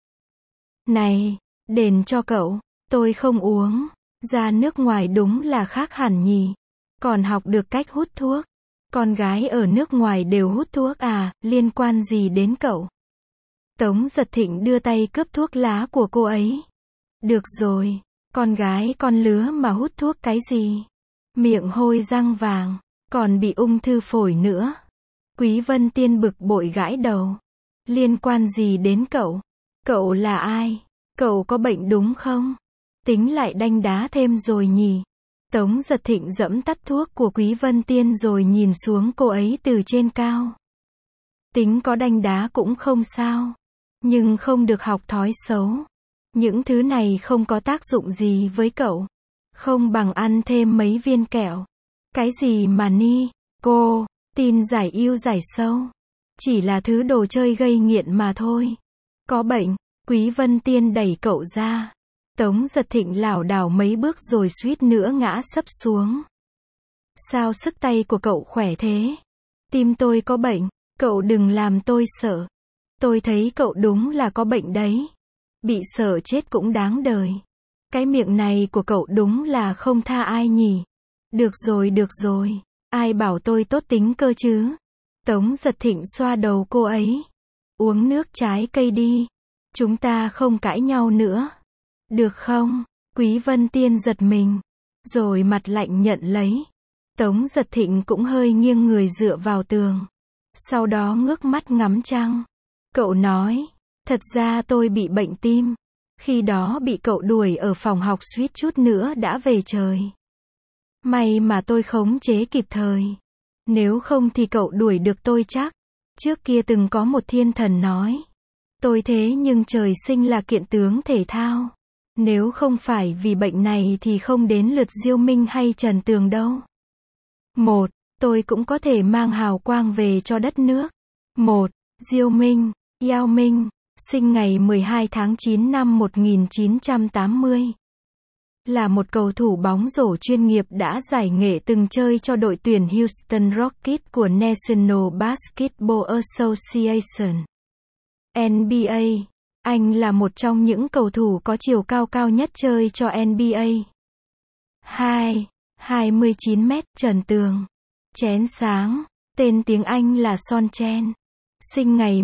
Này, đền cho cậu, tôi không uống. Ra nước ngoài đúng là khác hẳn nhỉ. Còn học được cách hút thuốc. Con gái ở nước ngoài đều hút thuốc à, liên quan gì đến cậu? Tống Giật Thịnh đưa tay cướp thuốc lá của cô ấy. Được rồi, con gái con lứa mà hút thuốc cái gì? Miệng hôi răng vàng, còn bị ung thư phổi nữa. Quý Vân Tiên bực bội gãi đầu. Liên quan gì đến cậu? Cậu là ai? Cậu có bệnh đúng không? Tính lại đanh đá thêm rồi nhỉ? Tống Giật Thịnh giẫm tắt thuốc của Quý Vân Tiên rồi nhìn xuống cô ấy từ trên cao. Tính có đanh đá cũng không sao. Nhưng không được học thói xấu. Những thứ này không có tác dụng gì với cậu. Không bằng ăn thêm mấy viên kẹo. Cái gì mà ni, cô, tin giải yêu giải sâu. Chỉ là thứ đồ chơi gây nghiện mà thôi. Có bệnh, Quý Vân Tiên đẩy cậu ra. Tống Giật Thịnh lảo đảo mấy bước rồi suýt nữa ngã sấp xuống. Sao sức tay của cậu khỏe thế? Tim tôi có bệnh, cậu đừng làm tôi sợ. Tôi thấy cậu đúng là có bệnh đấy. Bị sợ chết cũng đáng đời. Cái miệng này của cậu đúng là không tha ai nhỉ. Được rồi, ai bảo tôi tốt tính cơ chứ? Tống Giật Thịnh xoa đầu cô ấy. Uống nước trái cây đi. Chúng ta không cãi nhau nữa. Được không? Quý Vân Tiên giật mình. Rồi mặt lạnh nhận lấy. Tống Giật Thịnh cũng hơi nghiêng người dựa vào tường. Sau đó ngước mắt ngắm trăng. Cậu nói, thật ra tôi bị bệnh tim. Khi đó bị cậu đuổi ở phòng học suýt chút nữa đã về trời. May mà tôi khống chế kịp thời. Nếu không thì cậu đuổi được tôi chắc. Trước kia từng có một thiên thần nói. Tôi thế nhưng trời sinh là kiện tướng thể thao. Nếu không phải vì bệnh này thì không đến lượt Diêu Minh hay Trần Tường đâu. Tôi cũng có thể mang hào quang về cho đất nước. Diêu Minh, Yao Minh, sinh ngày 12 tháng 9 năm 1980. Là một cầu thủ bóng rổ chuyên nghiệp đã giải nghệ từng chơi cho đội tuyển Houston Rockets của National Basketball Association. NBA. Anh là một trong những cầu thủ có chiều cao cao nhất chơi cho NBA. 29 mét, Trần Tường. Chén sáng. Tên tiếng Anh là Son Chen. Sinh ngày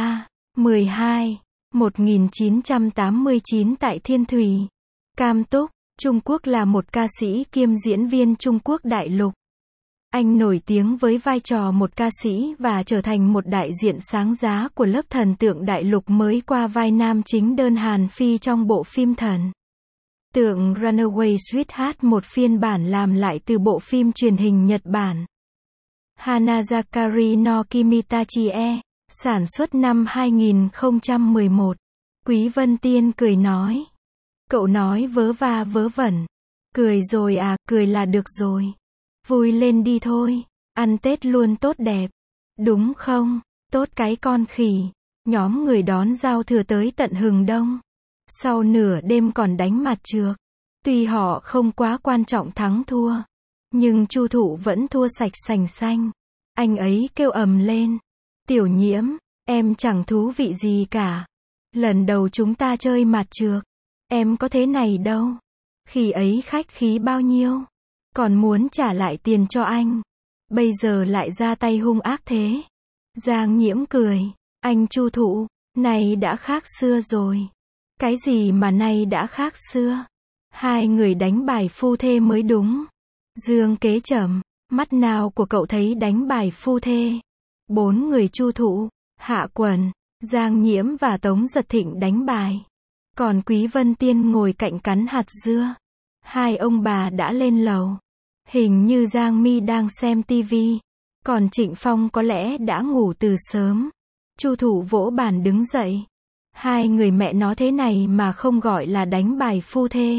13/12/1989 tại Thiên Thủy, Cam Túc, Trung Quốc, là một ca sĩ kiêm diễn viên Trung Quốc đại lục. Anh nổi tiếng với vai trò một ca sĩ và trở thành một đại diện sáng giá của lớp thần tượng đại lục mới qua vai nam chính đơn Hàn Phi trong bộ phim Thần tượng Runaway Sweetheart, một phiên bản làm lại từ bộ phim truyền hình Nhật Bản. Hanazakari no Kimitachi sản xuất năm 2011. Quý Vân Tiên cười nói. Cậu nói vớ va vớ vẩn. Cười rồi à, cười là được rồi. Vui lên đi thôi. Ăn Tết luôn tốt đẹp. Đúng không? Tốt cái con khỉ. Nhóm người đón giao thừa tới tận hừng đông. Sau nửa đêm còn đánh mặt trược. Tuy họ không quá quan trọng thắng thua, nhưng Chu Thụ vẫn thua sạch sành xanh. Anh ấy kêu ầm lên. Tiểu Nhiễm, em chẳng thú vị gì cả. Lần đầu chúng ta chơi mặt trược, em có thế này đâu. Khi ấy khách khí bao nhiêu, còn muốn trả lại tiền cho anh. Bây giờ lại ra tay hung ác thế. Giang Nhiễm cười. Anh Chu Thụ, này đã khác xưa rồi. Cái gì mà nay đã khác xưa? Hai người đánh bài phu thê mới đúng. Dương Kế Trầm, mắt nào của cậu thấy đánh bài phu thê? Bốn người Chu Thụ, Hạ Quần, Giang Nhiễm và Tống Giật Thịnh đánh bài. Còn Quý Vân Tiên ngồi cạnh cắn hạt dưa. Hai ông bà đã lên lầu. Hình như Giang Mi đang xem tivi. Còn Trịnh Phong có lẽ đã ngủ từ sớm. Chu Thụ vỗ bàn đứng dậy. Hai người mẹ nó thế này mà không gọi là đánh bài phu thê.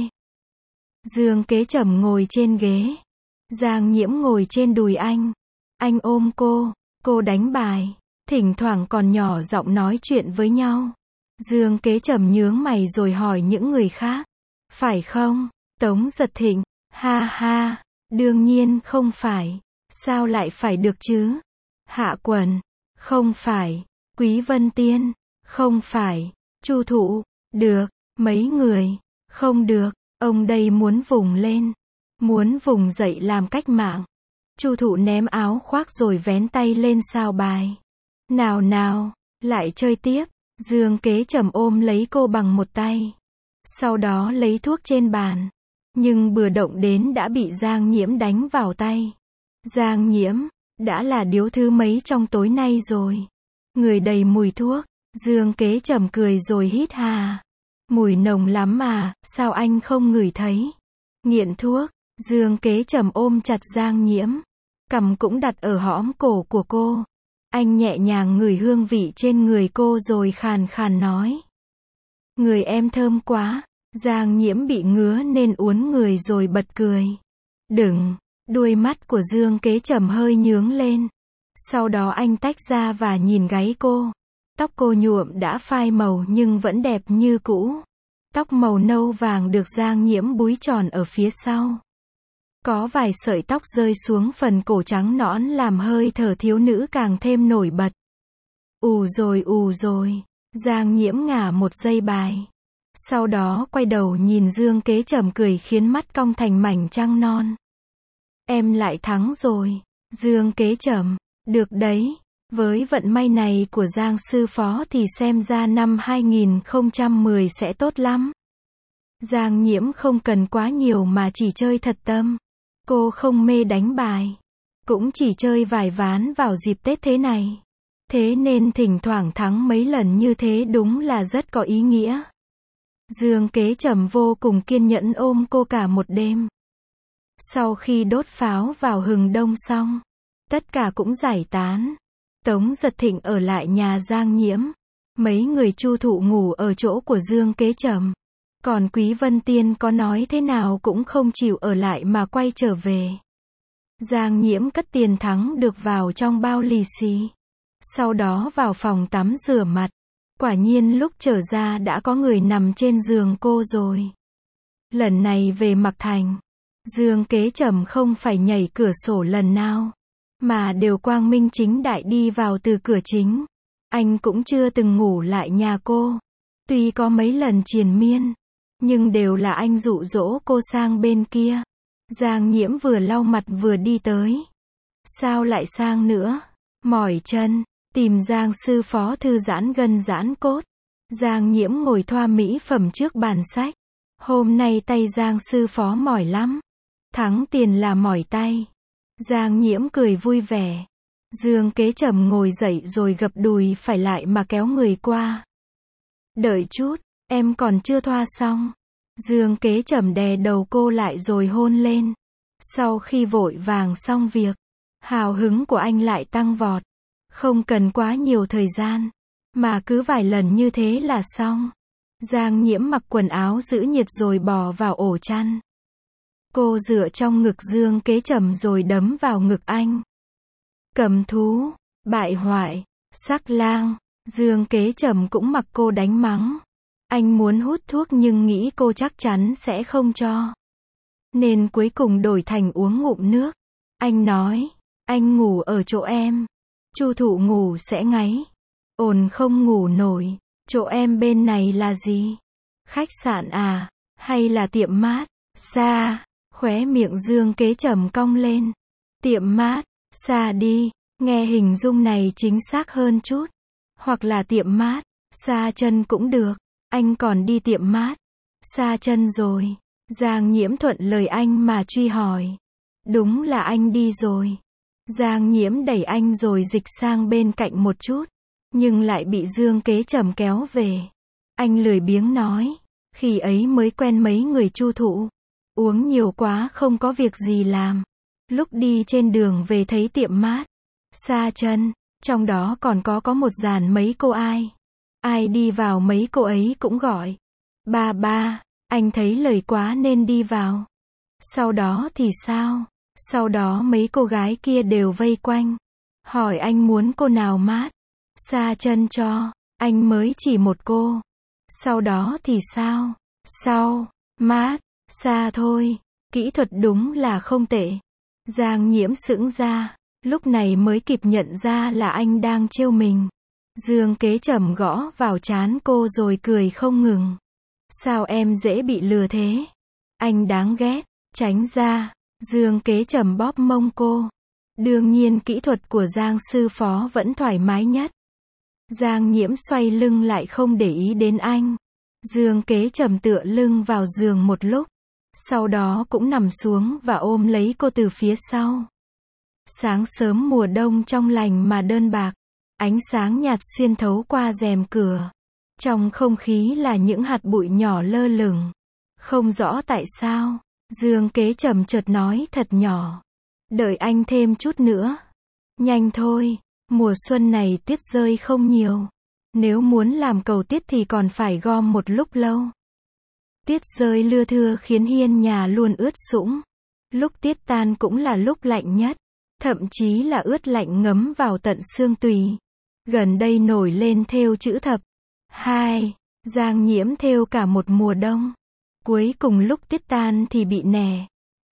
Dương Kế Trầm ngồi trên ghế. Giang Nhiễm ngồi trên đùi anh. Anh ôm cô đánh bài. Thỉnh thoảng còn nhỏ giọng nói chuyện với nhau. Dương Kế Trầm nhướng mày rồi hỏi những người khác. Phải không? Tống Giật Thịnh, ha ha, đương nhiên không phải. Sao lại phải được chứ? Hạ Quần, không phải. Quý Vân Tiên, không phải. Chu Thụ, được. Mấy người, không được. Ông đây muốn vùng lên. Muốn vùng dậy làm cách mạng. Chu Thụ ném áo khoác rồi vén tay lên sao bài. Nào nào, lại chơi tiếp. Dương Kế Trầm ôm lấy cô bằng một tay. Sau đó lấy thuốc trên bàn. Nhưng bừa động đến đã bị Giang Nhiễm đánh vào tay. Giang Nhiễm, đã là điếu thứ mấy trong tối nay rồi. Người đầy mùi thuốc. Dương Kế Trầm cười rồi hít hà. Mùi nồng lắm à, sao anh không ngửi thấy? Nghiện thuốc. Dương Kế Trầm ôm chặt Giang Nhiễm. Cằm cũng đặt ở hõm cổ của cô. Anh nhẹ nhàng ngửi hương vị trên người cô rồi khàn khàn nói. Người em thơm quá. Giang Nhiễm bị ngứa nên uốn người rồi bật cười. Đừng. Đuôi mắt của Dương Kế Trầm hơi nhướng lên. Sau đó anh tách ra và nhìn gáy cô. Tóc cô nhuộm đã phai màu nhưng vẫn đẹp như cũ. Tóc màu nâu vàng được Giang Nhiễm búi tròn ở phía sau. Có vài sợi tóc rơi xuống phần cổ trắng nõn làm hơi thở thiếu nữ càng thêm nổi bật. Ù rồi. Giang Nhiễm ngả một giây bài. Sau đó quay đầu nhìn Dương Kế Trầm cười khiến mắt cong thành mảnh trăng non. Em lại thắng rồi. Dương Kế Trầm, được đấy. Với vận may này của Giang sư phó thì xem ra năm 2010 sẽ tốt lắm. Giang Nhiễm không cần quá nhiều mà chỉ chơi thật tâm. Cô không mê đánh bài. Cũng chỉ chơi vài ván vào dịp Tết thế này. Thế nên thỉnh thoảng thắng mấy lần như thế đúng là rất có ý nghĩa. Dương Kế Trầm vô cùng kiên nhẫn ôm cô cả một đêm. Sau khi đốt pháo vào hừng đông xong, tất cả cũng giải tán. Tống Giật Thịnh ở lại nhà Giang Nhiễm. Mấy người Chu Thụ ngủ ở chỗ của Dương Kế Trầm. Còn Quý Vân Tiên có nói thế nào cũng không chịu ở lại mà quay trở về. Giang Nhiễm cất tiền thắng được vào trong bao lì xì. Sau đó vào phòng tắm rửa mặt. Quả nhiên lúc trở ra đã có người nằm trên giường cô rồi. Lần này về Mạc Thành, Dương Kế Trầm không phải nhảy cửa sổ lần nào, mà đều quang minh chính đại đi vào từ cửa chính. Anh cũng chưa từng ngủ lại nhà cô. Tuy có mấy lần triền miên, nhưng đều là anh dụ dỗ cô sang bên kia. Giang Nhiễm vừa lau mặt vừa đi tới. Sao lại sang nữa? Mỏi chân, tìm Giang sư phó thư giãn gân giãn cốt. Giang Nhiễm ngồi thoa mỹ phẩm trước bàn sách. Hôm nay tay Giang sư phó mỏi lắm. Thắng tiền là mỏi tay. Giang Nhiễm cười vui vẻ. Dương Kế Trầm ngồi dậy rồi gập đùi phải lại mà kéo người qua. Đợi chút, em còn chưa thoa xong. Dương Kế Trầm đè đầu cô lại rồi hôn lên. Sau khi vội vàng xong việc, hào hứng của anh lại tăng vọt. Không cần quá nhiều thời gian, mà cứ vài lần như thế là xong. Giang Nhiễm mặc quần áo giữ nhiệt rồi bò vào ổ chăn. Cô dựa trong ngực Dương Kế Trầm rồi đấm vào ngực anh. Cầm thú, bại hoại, sắc lang. Dương Kế Trầm cũng mặc cô đánh mắng. Anh muốn hút thuốc nhưng nghĩ cô chắc chắn sẽ không cho. Nên cuối cùng đổi thành uống ngụm nước. Anh nói, anh ngủ ở chỗ em. Chu Thụ ngủ sẽ ngáy. Ồn không ngủ nổi. Chỗ em bên này là gì? Khách sạn à? Hay là tiệm mát? Xa. Khóe miệng Dương Kế Trầm cong lên. Tiệm mát. Xa đi. Nghe hình dung này chính xác hơn chút. Hoặc là tiệm mát. Sa chân cũng được. Anh còn đi tiệm mát. Sa chân rồi. Giang Nhiễm thuận lời anh mà truy hỏi. Đúng là anh đi rồi. Giang Nhiễm đẩy anh rồi dịch sang bên cạnh một chút. Nhưng lại bị Dương Kế Trầm kéo về. Anh lười biếng nói. Khi ấy mới quen mấy người Chu Thụ. Uống nhiều quá không có việc gì làm. Lúc đi trên đường về thấy tiệm mát. Sa chân. Trong đó còn có một dàn mấy cô ai. Ai đi vào mấy cô ấy cũng gọi. Ba ba, anh thấy lời quá nên đi vào. Sau đó thì sao? Sau đó mấy cô gái kia đều vây quanh. Hỏi anh muốn cô nào mát. Sa chân cho. Anh mới chỉ một cô. Sau đó thì sao? Sau, mát, Sa thôi. Kỹ thuật đúng là không tệ. Giang Nhiễm sững ra. Lúc này mới kịp nhận ra là anh đang trêu mình. Dương Kế Trầm gõ vào trán cô rồi cười không ngừng. Sao em dễ bị lừa thế? Anh đáng ghét. Tránh ra. Dương Kế Trầm bóp mông cô. Đương nhiên kỹ thuật của Giang sư phó vẫn thoải mái nhất. Giang Nhiễm xoay lưng lại không để ý đến anh. Dương Kế Trầm tựa lưng vào giường một lúc. Sau đó cũng nằm xuống và ôm lấy cô từ phía sau. Sáng sớm mùa đông trong lành mà đơn bạc. Ánh sáng nhạt xuyên thấu qua rèm cửa. Trong không khí là những hạt bụi nhỏ lơ lửng. Không rõ tại sao. Dương Kế Trầm chợt nói thật nhỏ. Đợi anh thêm chút nữa. Nhanh thôi. Mùa xuân này tuyết rơi không nhiều. Nếu muốn làm cầu tuyết thì còn phải gom một lúc lâu. Tuyết rơi lưa thưa khiến hiên nhà luôn ướt sũng. Lúc tiết tan cũng là lúc lạnh nhất. Thậm chí là ướt lạnh ngấm vào tận xương tùy. Gần đây nổi lên thêu chữ thập. 2. Giang Nhiễm thêu cả một mùa đông. Cuối cùng lúc tiết tan thì bị nẻ.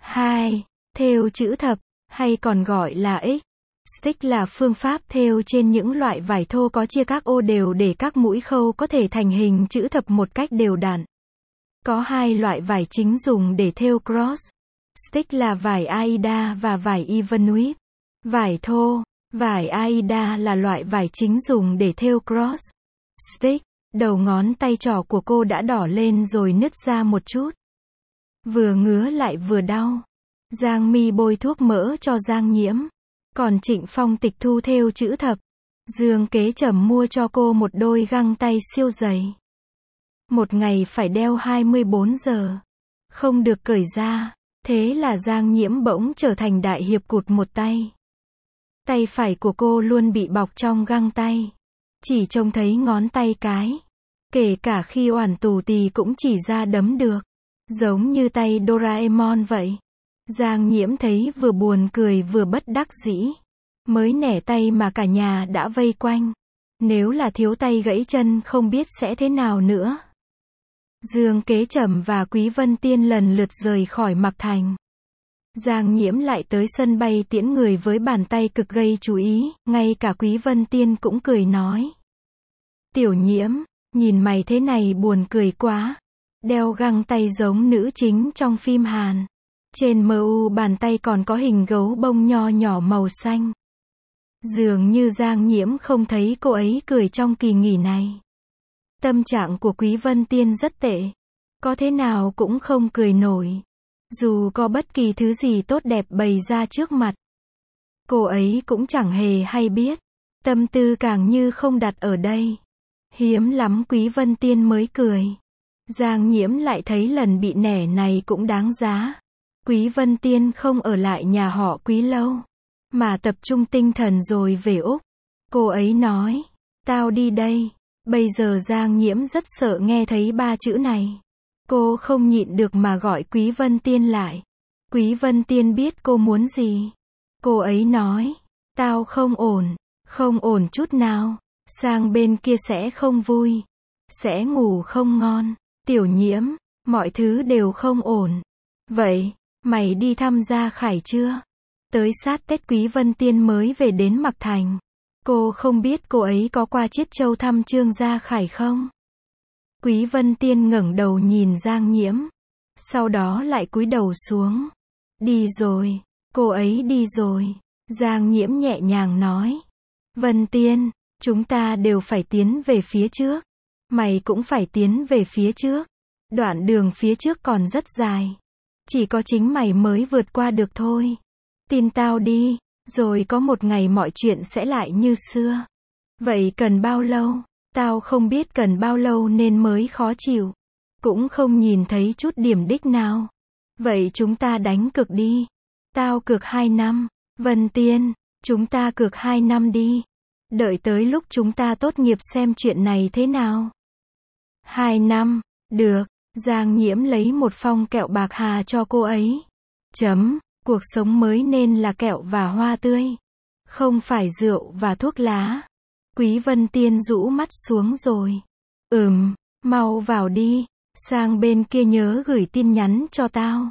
2. Thêu chữ thập, hay còn gọi là X. Stick là phương pháp thêu trên những loại vải thô có chia các ô đều để các mũi khâu có thể thành hình chữ thập một cách đều đặn. Có hai loại vải chính dùng để thêu cross. Stick là vải Aida và vải Evenweave. Vải thô. Vải Aida là loại vải chính dùng để thêu cross. Stick. Đầu ngón tay trỏ của cô đã đỏ lên rồi nứt ra một chút. Vừa ngứa lại vừa đau. Giang Mi bôi thuốc mỡ cho Giang Nhiễm. Còn Trịnh Phong tịch thu thêu chữ thập. Dương Kế Trầm mua cho cô một đôi găng tay siêu dày. Một ngày phải đeo 24 giờ. Không được cởi ra. Thế là Giang Nhiễm bỗng trở thành đại hiệp cụt một tay. Tay phải của cô luôn bị bọc trong găng tay. Chỉ trông thấy ngón tay cái. Kể cả khi oản tù tì cũng chỉ ra đấm được. Giống như tay Doraemon vậy. Giang Nhiễm thấy vừa buồn cười vừa bất đắc dĩ. Mới nẻ tay mà cả nhà đã vây quanh. Nếu là thiếu tay gãy chân không biết sẽ thế nào nữa. Dương Kế Trầm và Quý Vân Tiên lần lượt rời khỏi Mạc Thành. Giang Nhiễm lại tới sân bay tiễn người với bàn tay cực gây chú ý, ngay cả Quý Vân Tiên cũng cười nói. Tiểu Nhiễm, nhìn mày thế này buồn cười quá. Đeo găng tay giống nữ chính trong phim Hàn. Trên MU bàn tay còn có hình gấu bông nho nhỏ màu xanh. Dường như Giang Nhiễm không thấy cô ấy cười trong kỳ nghỉ này. Tâm trạng của Quý Vân Tiên rất tệ. Có thế nào cũng không cười nổi. Dù có bất kỳ thứ gì tốt đẹp bày ra trước mặt. Cô ấy cũng chẳng hề hay biết. Tâm tư càng như không đặt ở đây. Hiếm lắm Quý Vân Tiên mới cười. Giang Nhiễm lại thấy lần bị nẻ này cũng đáng giá. Quý Vân Tiên không ở lại nhà họ Quý lâu. Mà tập trung tinh thần rồi về Úc. Cô ấy nói. Tao đi đây. Bây giờ Giang Nhiễm rất sợ nghe thấy ba chữ này. Cô không nhịn được mà gọi Quý Vân Tiên lại. Quý Vân Tiên biết cô muốn gì. Cô ấy nói. Tao không ổn. Không ổn chút nào. Sang bên kia sẽ không vui. Sẽ ngủ không ngon. Tiểu Nhiễm. Mọi thứ đều không ổn. Vậy, mày đi thăm Gia Khải chưa? Tới sát Tết Quý Vân Tiên mới về đến Mạc Thành. Cô không biết cô ấy có qua Chiết Châu thăm Trương Gia Khải không? Quý Vân Tiên ngẩng đầu nhìn Giang Nhiễm. Sau đó lại cúi đầu xuống. Đi rồi. Cô ấy đi rồi. Giang Nhiễm nhẹ nhàng nói. Vân Tiên, Chúng ta đều phải tiến về phía trước. Mày cũng phải tiến về phía trước. Đoạn đường phía trước còn rất dài. Chỉ có chính mày mới vượt qua được thôi. Tin tao đi, rồi có một ngày mọi chuyện sẽ lại như xưa. Vậy cần bao lâu? Tao không biết cần bao lâu nên mới khó chịu. Cũng không nhìn thấy chút điểm đích nào. Vậy chúng ta đánh cược đi. Tao cược 2 năm. Vân Tiên, chúng ta cược 2 năm đi. Đợi tới lúc chúng ta tốt nghiệp xem chuyện này thế nào. 2 năm, được. Giang Nhiễm lấy một phong kẹo bạc hà cho cô ấy. Cuộc sống mới nên là kẹo và hoa tươi. Không phải rượu và thuốc lá. Quý Vân Tiên rũ mắt xuống rồi. Mau vào đi. Sang bên kia nhớ gửi tin nhắn cho tao.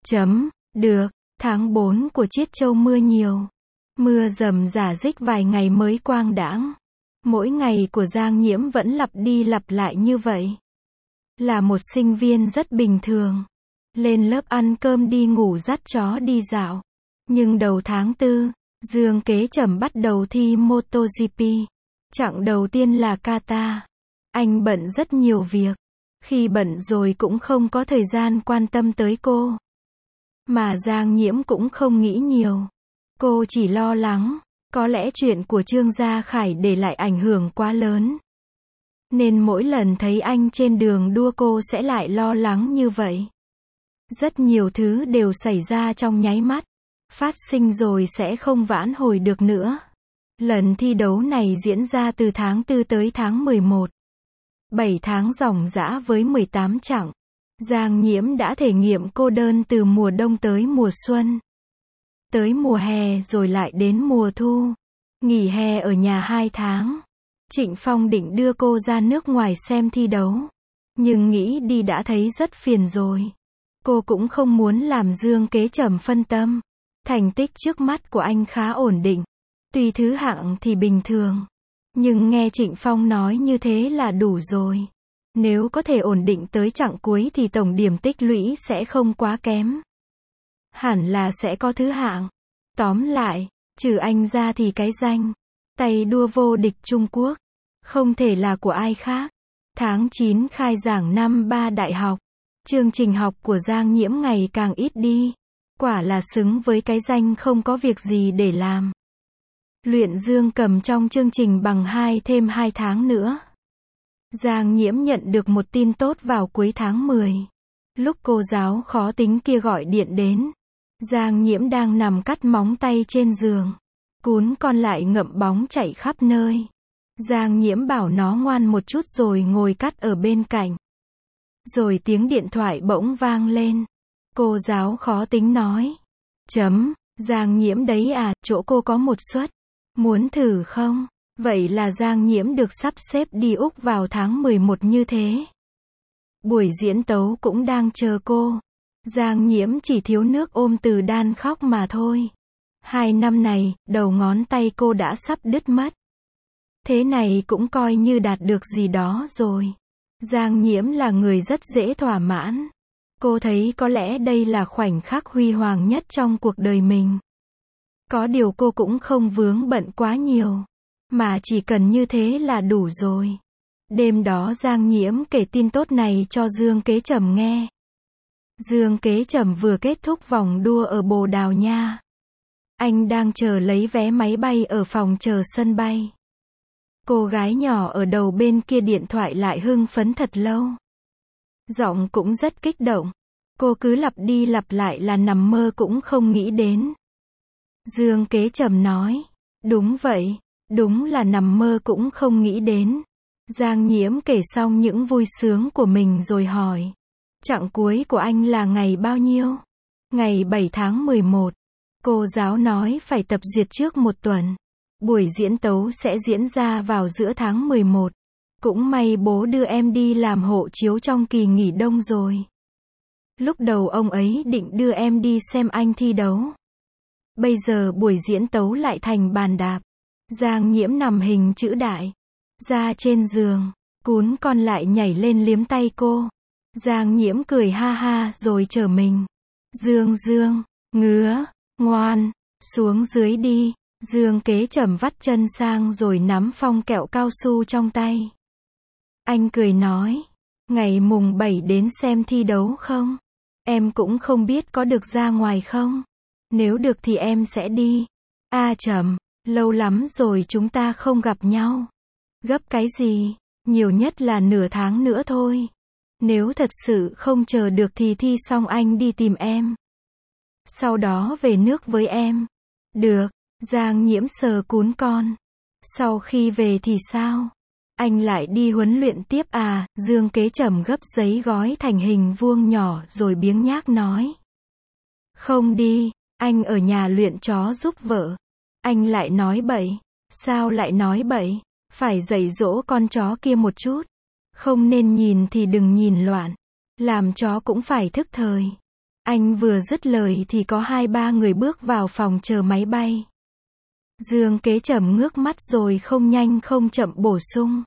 Được. Tháng 4 của Chiết Châu mưa nhiều. Mưa rầm rả rích vài ngày mới quang đãng. Mỗi ngày của Giang Nhiễm vẫn lặp đi lặp lại như vậy. Là một sinh viên rất bình thường. Lên lớp ăn cơm đi ngủ dắt chó đi dạo. Nhưng đầu tháng 4, Dương Kế Trầm bắt đầu thi MotoGP. Chặng đầu tiên là Qatar. Anh bận rất nhiều việc. Khi bận rồi cũng không có thời gian quan tâm tới cô. Mà Giang Nhiễm cũng không nghĩ nhiều. Cô chỉ lo lắng, có lẽ chuyện của Trương Gia Khải để lại ảnh hưởng quá lớn. Nên mỗi lần thấy anh trên đường đua cô sẽ lại lo lắng như vậy. Rất nhiều thứ đều xảy ra trong nháy mắt. Phát sinh rồi sẽ không vãn hồi được nữa. Lần thi đấu này diễn ra từ tháng 4 tới tháng 11. 7 tháng ròng rã với 18 chặng. Giang Nhiễm đã thể nghiệm cô đơn từ mùa đông tới mùa xuân. Tới mùa hè rồi lại đến mùa thu. Nghỉ hè ở nhà 2 tháng. Trịnh Phong định đưa cô ra nước ngoài xem thi đấu. Nhưng nghĩ đi đã thấy rất phiền rồi. Cô cũng không muốn làm Dương Kế Trầm phân tâm. Thành tích trước mắt của anh khá ổn định. Tuy thứ hạng thì bình thường. Nhưng nghe Trịnh Phong nói như thế là đủ rồi. Nếu có thể ổn định tới chặng cuối thì tổng điểm tích lũy sẽ không quá kém. Hẳn là sẽ có thứ hạng. Tóm lại, trừ anh ra thì cái danh tay đua vô địch Trung Quốc không thể là của ai khác. Tháng 9 khai giảng năm 3 đại học. Chương trình học của Giang Nhiễm ngày càng ít đi. Quả là xứng với cái danh không có việc gì để làm. Luyện dương cầm trong chương trình bằng 2 thêm 2 tháng nữa. Giang Nhiễm nhận được một tin tốt vào cuối tháng 10. Lúc cô giáo khó tính kia gọi điện đến. Giang Nhiễm đang nằm cắt móng tay trên giường. Cún con lại ngậm bóng chạy khắp nơi. Giang Nhiễm bảo nó ngoan một chút rồi ngồi cắt ở bên cạnh. Rồi tiếng điện thoại bỗng vang lên. Cô giáo khó tính nói. Giang Nhiễm đấy à, chỗ cô có một suất. Muốn thử không? Vậy là Giang Nhiễm được sắp xếp đi Úc vào tháng 11 như thế. Buổi diễn tấu cũng đang chờ cô. Giang Nhiễm chỉ thiếu nước ôm Từ Đan khóc mà thôi. 2 năm này, đầu ngón tay cô đã sắp đứt mất. Thế này cũng coi như đạt được gì đó rồi. Giang Nhiễm là người rất dễ thỏa mãn. Cô thấy có lẽ đây là khoảnh khắc huy hoàng nhất trong cuộc đời mình. Có điều cô cũng không vướng bận quá nhiều. Mà chỉ cần như thế là đủ rồi. Đêm đó Giang Nhiễm kể tin tốt này cho Dương Kế Trầm nghe. Dương Kế Trầm vừa kết thúc vòng đua ở Bồ Đào Nha. Anh đang chờ lấy vé máy bay ở phòng chờ sân bay. Cô gái nhỏ ở đầu bên kia điện thoại lại hưng phấn thật lâu. Giọng cũng rất kích động. Cô cứ lặp đi lặp lại là nằm mơ cũng không nghĩ đến. Dương Kế Trầm nói. Đúng vậy, đúng là nằm mơ cũng không nghĩ đến. Giang Nhiễm kể xong những vui sướng của mình rồi hỏi. Chặng cuối của anh là ngày bao nhiêu? Ngày 7 tháng 11. Cô giáo nói phải tập duyệt trước 1 tuần. Buổi diễn tấu sẽ diễn ra vào giữa tháng 11. Cũng may bố đưa em đi làm hộ chiếu trong kỳ nghỉ đông rồi. Lúc đầu ông ấy định đưa em đi xem anh thi đấu. Bây giờ buổi diễn tấu lại thành bàn đạp. Giang Nhiễm nằm hình chữ đại. Ra trên giường. Cún con lại nhảy lên liếm tay cô. Giang Nhiễm cười ha ha rồi trở mình. Dương, ngứa, ngoan, xuống dưới đi. Dương Kế Trầm vắt chân sang rồi nắm phong kẹo cao su trong tay. Anh cười nói, ngày mùng 7 đến xem thi đấu không? Em cũng không biết có được ra ngoài không? Nếu được thì em sẽ đi. Trầm, lâu lắm rồi chúng ta không gặp nhau. Gấp cái gì, nhiều nhất là nửa tháng nữa thôi. Nếu thật sự không chờ được thì thi xong anh đi tìm em. Sau đó về nước với em. Được, Giang Nhiễm sờ cún con. Sau khi về thì sao? Anh lại đi huấn luyện tiếp à? Dương Kế Trầm gấp giấy gói thành hình vuông nhỏ rồi biếng nhác nói. Không đi, anh ở nhà luyện chó giúp vợ. Anh lại nói bậy. Sao lại nói bậy? Phải dạy dỗ con chó kia một chút. Không nên nhìn thì đừng nhìn loạn. Làm chó cũng phải thức thời. Anh vừa dứt lời thì có 2-3 người bước vào phòng chờ máy bay. Dương Kế Trầm ngước mắt rồi không nhanh không chậm bổ sung.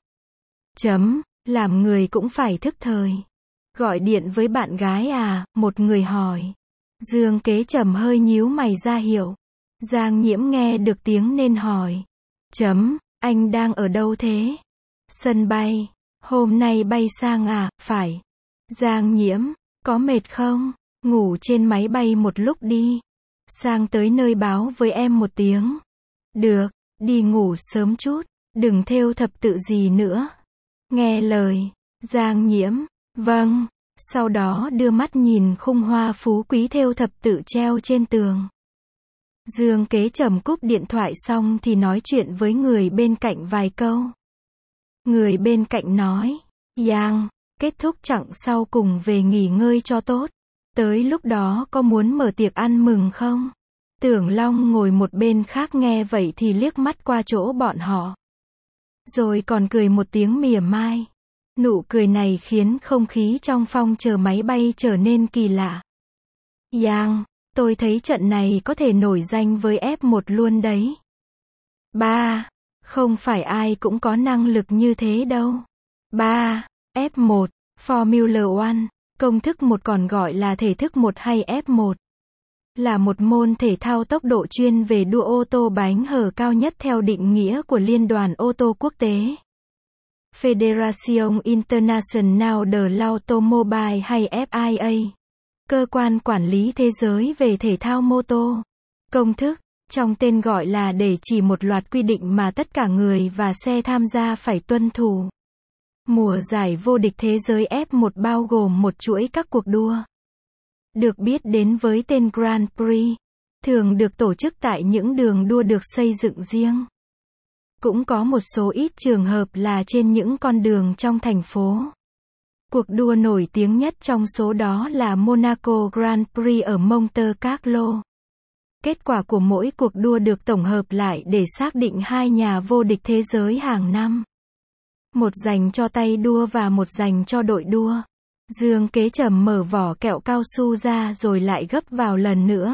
Làm người cũng phải thức thời. Gọi điện với bạn gái à? Một người hỏi. Dương Kế Trầm hơi nhíu mày ra hiệu. Giang Nhiễm nghe được tiếng nên hỏi. Anh đang ở đâu thế? Sân bay. Hôm nay bay sang à? Phải. Giang Nhiễm, có mệt không? Ngủ trên máy bay một lúc đi. Sang tới nơi báo với em một tiếng. Được, đi ngủ sớm chút. Đừng thêu thập tự gì nữa. Nghe lời. Giang Nhiễm, vâng. Sau đó đưa mắt nhìn khung hoa phú quý thêu thập tự treo trên tường. Dương Kế Trầm cúp điện thoại xong thì nói chuyện với người bên cạnh vài câu. Người bên cạnh nói, Giang, kết thúc chặng sau cùng về nghỉ ngơi cho tốt. Tới lúc đó có muốn mở tiệc ăn mừng không? Tưởng Long ngồi một bên khác nghe vậy thì liếc mắt qua chỗ bọn họ. Rồi còn cười một tiếng mỉa mai. Nụ cười này khiến không khí trong phòng chờ máy bay trở nên kỳ lạ. Giang, tôi thấy trận này có thể nổi danh với F1 luôn đấy. Không phải ai cũng có năng lực như thế đâu. F1, Formula One, công thức 1 còn gọi là thể thức 1 hay F1. Là một môn thể thao tốc độ chuyên về đua ô tô bánh hở cao nhất theo định nghĩa của Liên đoàn ô tô quốc tế. Federation Internationale de l'Automobile hay FIA. Cơ quan quản lý thế giới về thể thao mô tô. Công thức, trong tên gọi là để chỉ một loạt quy định mà tất cả người và xe tham gia phải tuân thủ. Mùa giải vô địch thế giới F1 bao gồm một chuỗi các cuộc đua. Được biết đến với tên Grand Prix, thường được tổ chức tại những đường đua được xây dựng riêng. Cũng có một số ít trường hợp là trên những con đường trong thành phố. Cuộc đua nổi tiếng nhất trong số đó là Monaco Grand Prix ở Monte Carlo. Kết quả của mỗi cuộc đua được tổng hợp lại để xác định 2 nhà vô địch thế giới hàng năm. Một dành cho tay đua và một dành cho đội đua. Dương Kế Trầm mở vỏ kẹo cao su ra rồi lại gấp vào lần nữa.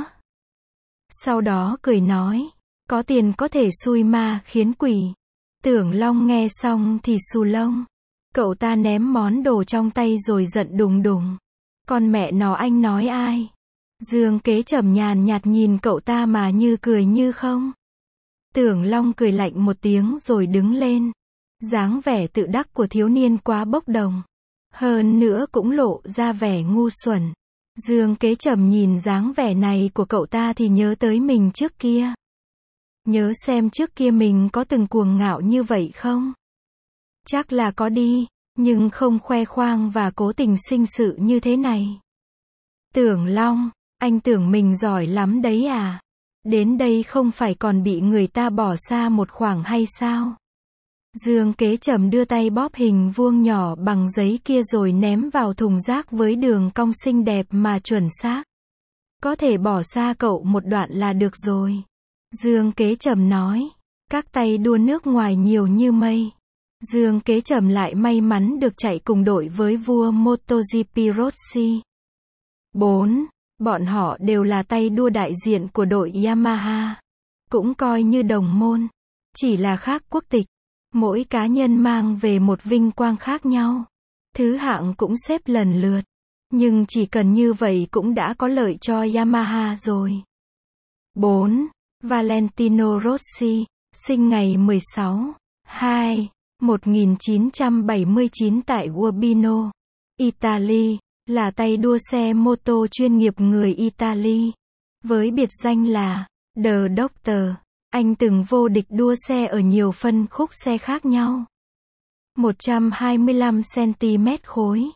Sau đó cười nói, có tiền có thể xui ma khiến quỷ. Tưởng Long nghe xong thì xù lông. Cậu ta ném món đồ trong tay rồi giận đùng đùng. Con mẹ nó anh nói ai? Dương Kế Trầm nhàn nhạt nhìn cậu ta mà như cười như không. Tưởng Long cười lạnh một tiếng rồi đứng lên. Dáng vẻ tự đắc của thiếu niên quá bốc đồng. Hơn nữa cũng lộ ra vẻ ngu xuẩn. Dương Kế Trầm nhìn dáng vẻ này của cậu ta thì nhớ tới mình trước kia. Nhớ xem trước kia mình có từng cuồng ngạo như vậy không? Chắc là có đi, nhưng không khoe khoang và cố tình sinh sự như thế này. Tưởng Long, anh tưởng mình giỏi lắm đấy à? Đến đây không phải còn bị người ta bỏ xa một khoảng hay sao? Dương Kế Trầm đưa tay bóp hình vuông nhỏ bằng giấy kia rồi ném vào thùng rác với đường cong xinh đẹp mà chuẩn xác. Có thể bỏ xa cậu một đoạn là được rồi. Dương Kế Trầm nói. Các tay đua nước ngoài nhiều như mây. Dương Kế Trầm lại may mắn được chạy cùng đội với vua MotoGP Rossi. 4. Bọn họ đều là tay đua đại diện của đội Yamaha. Cũng coi như đồng môn. Chỉ là khác quốc tịch. Mỗi cá nhân mang về một vinh quang khác nhau. Thứ hạng cũng xếp lần lượt. Nhưng chỉ cần như vậy cũng đã có lợi cho Yamaha rồi. 4. Valentino Rossi, sinh ngày 16/2/1979 tại Urbino, Italy, là tay đua xe mô tô chuyên nghiệp người Italy. Với biệt danh là The Doctor, anh từng vô địch đua xe ở nhiều phân khúc xe khác nhau. 125cm khối,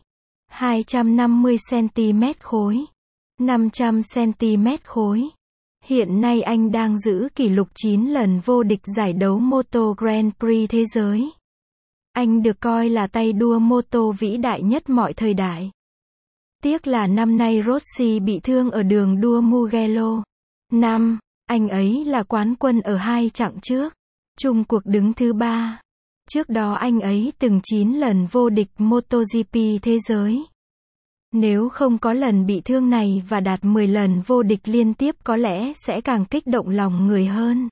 250cm khối, 500cm khối. Hiện nay anh đang giữ kỷ lục 9 lần vô địch giải đấu mô tô Grand Prix thế giới. Anh được coi là tay đua mô tô vĩ đại nhất mọi thời đại. Tiếc là năm nay Rossi bị thương ở đường đua Mugello. Anh ấy là quán quân ở 2 chặng trước, chung cuộc đứng thứ 3. Trước đó anh ấy từng 9 lần vô địch MotoGP thế giới. Nếu không có lần bị thương này và đạt 10 lần vô địch liên tiếp có lẽ sẽ càng kích động lòng người hơn.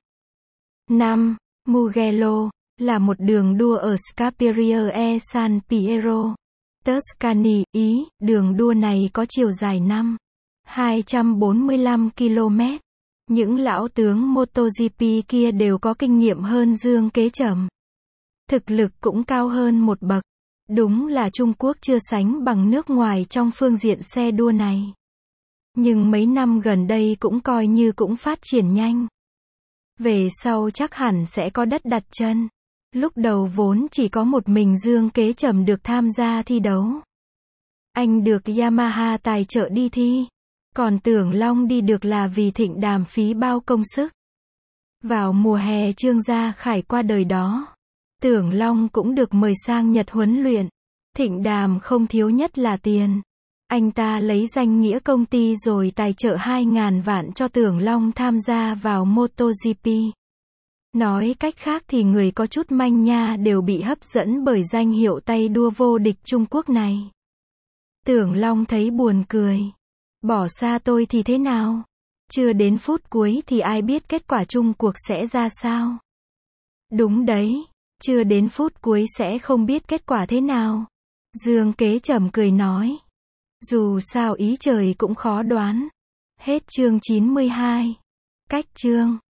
Mugello là một đường đua ở Scaperia e San Piero, Tuscany, Ý. Đường đua này có chiều dài 245 km. Những lão tướng MotoGP kia đều có kinh nghiệm hơn Dương Kế Trầm. Thực lực cũng cao hơn một bậc. Đúng là Trung Quốc chưa sánh bằng nước ngoài trong phương diện xe đua này. Nhưng mấy năm gần đây cũng coi như cũng phát triển nhanh. Về sau chắc hẳn sẽ có đất đặt chân. Lúc đầu vốn chỉ có một mình Dương Kế Trầm được tham gia thi đấu. Anh được Yamaha tài trợ đi thi. Còn Tưởng Long đi được là vì Thịnh Đàm phí bao công sức. Vào mùa hè Trương Gia Khải qua đời đó, Tưởng Long cũng được mời sang Nhật huấn luyện. Thịnh Đàm không thiếu nhất là tiền. Anh ta lấy danh nghĩa công ty rồi tài trợ 2.000 vạn cho Tưởng Long tham gia vào MotoGP. Nói cách khác thì người có chút manh nha đều bị hấp dẫn bởi danh hiệu tay đua vô địch Trung Quốc này. Tưởng Long thấy buồn cười. Bỏ xa tôi thì thế nào? Chưa đến phút cuối thì ai biết kết quả chung cuộc sẽ ra sao? Đúng đấy, chưa đến phút cuối sẽ không biết kết quả thế nào. Dương Kế Trầm cười nói. Dù sao ý trời cũng khó đoán. Hết chương 92. Cách chương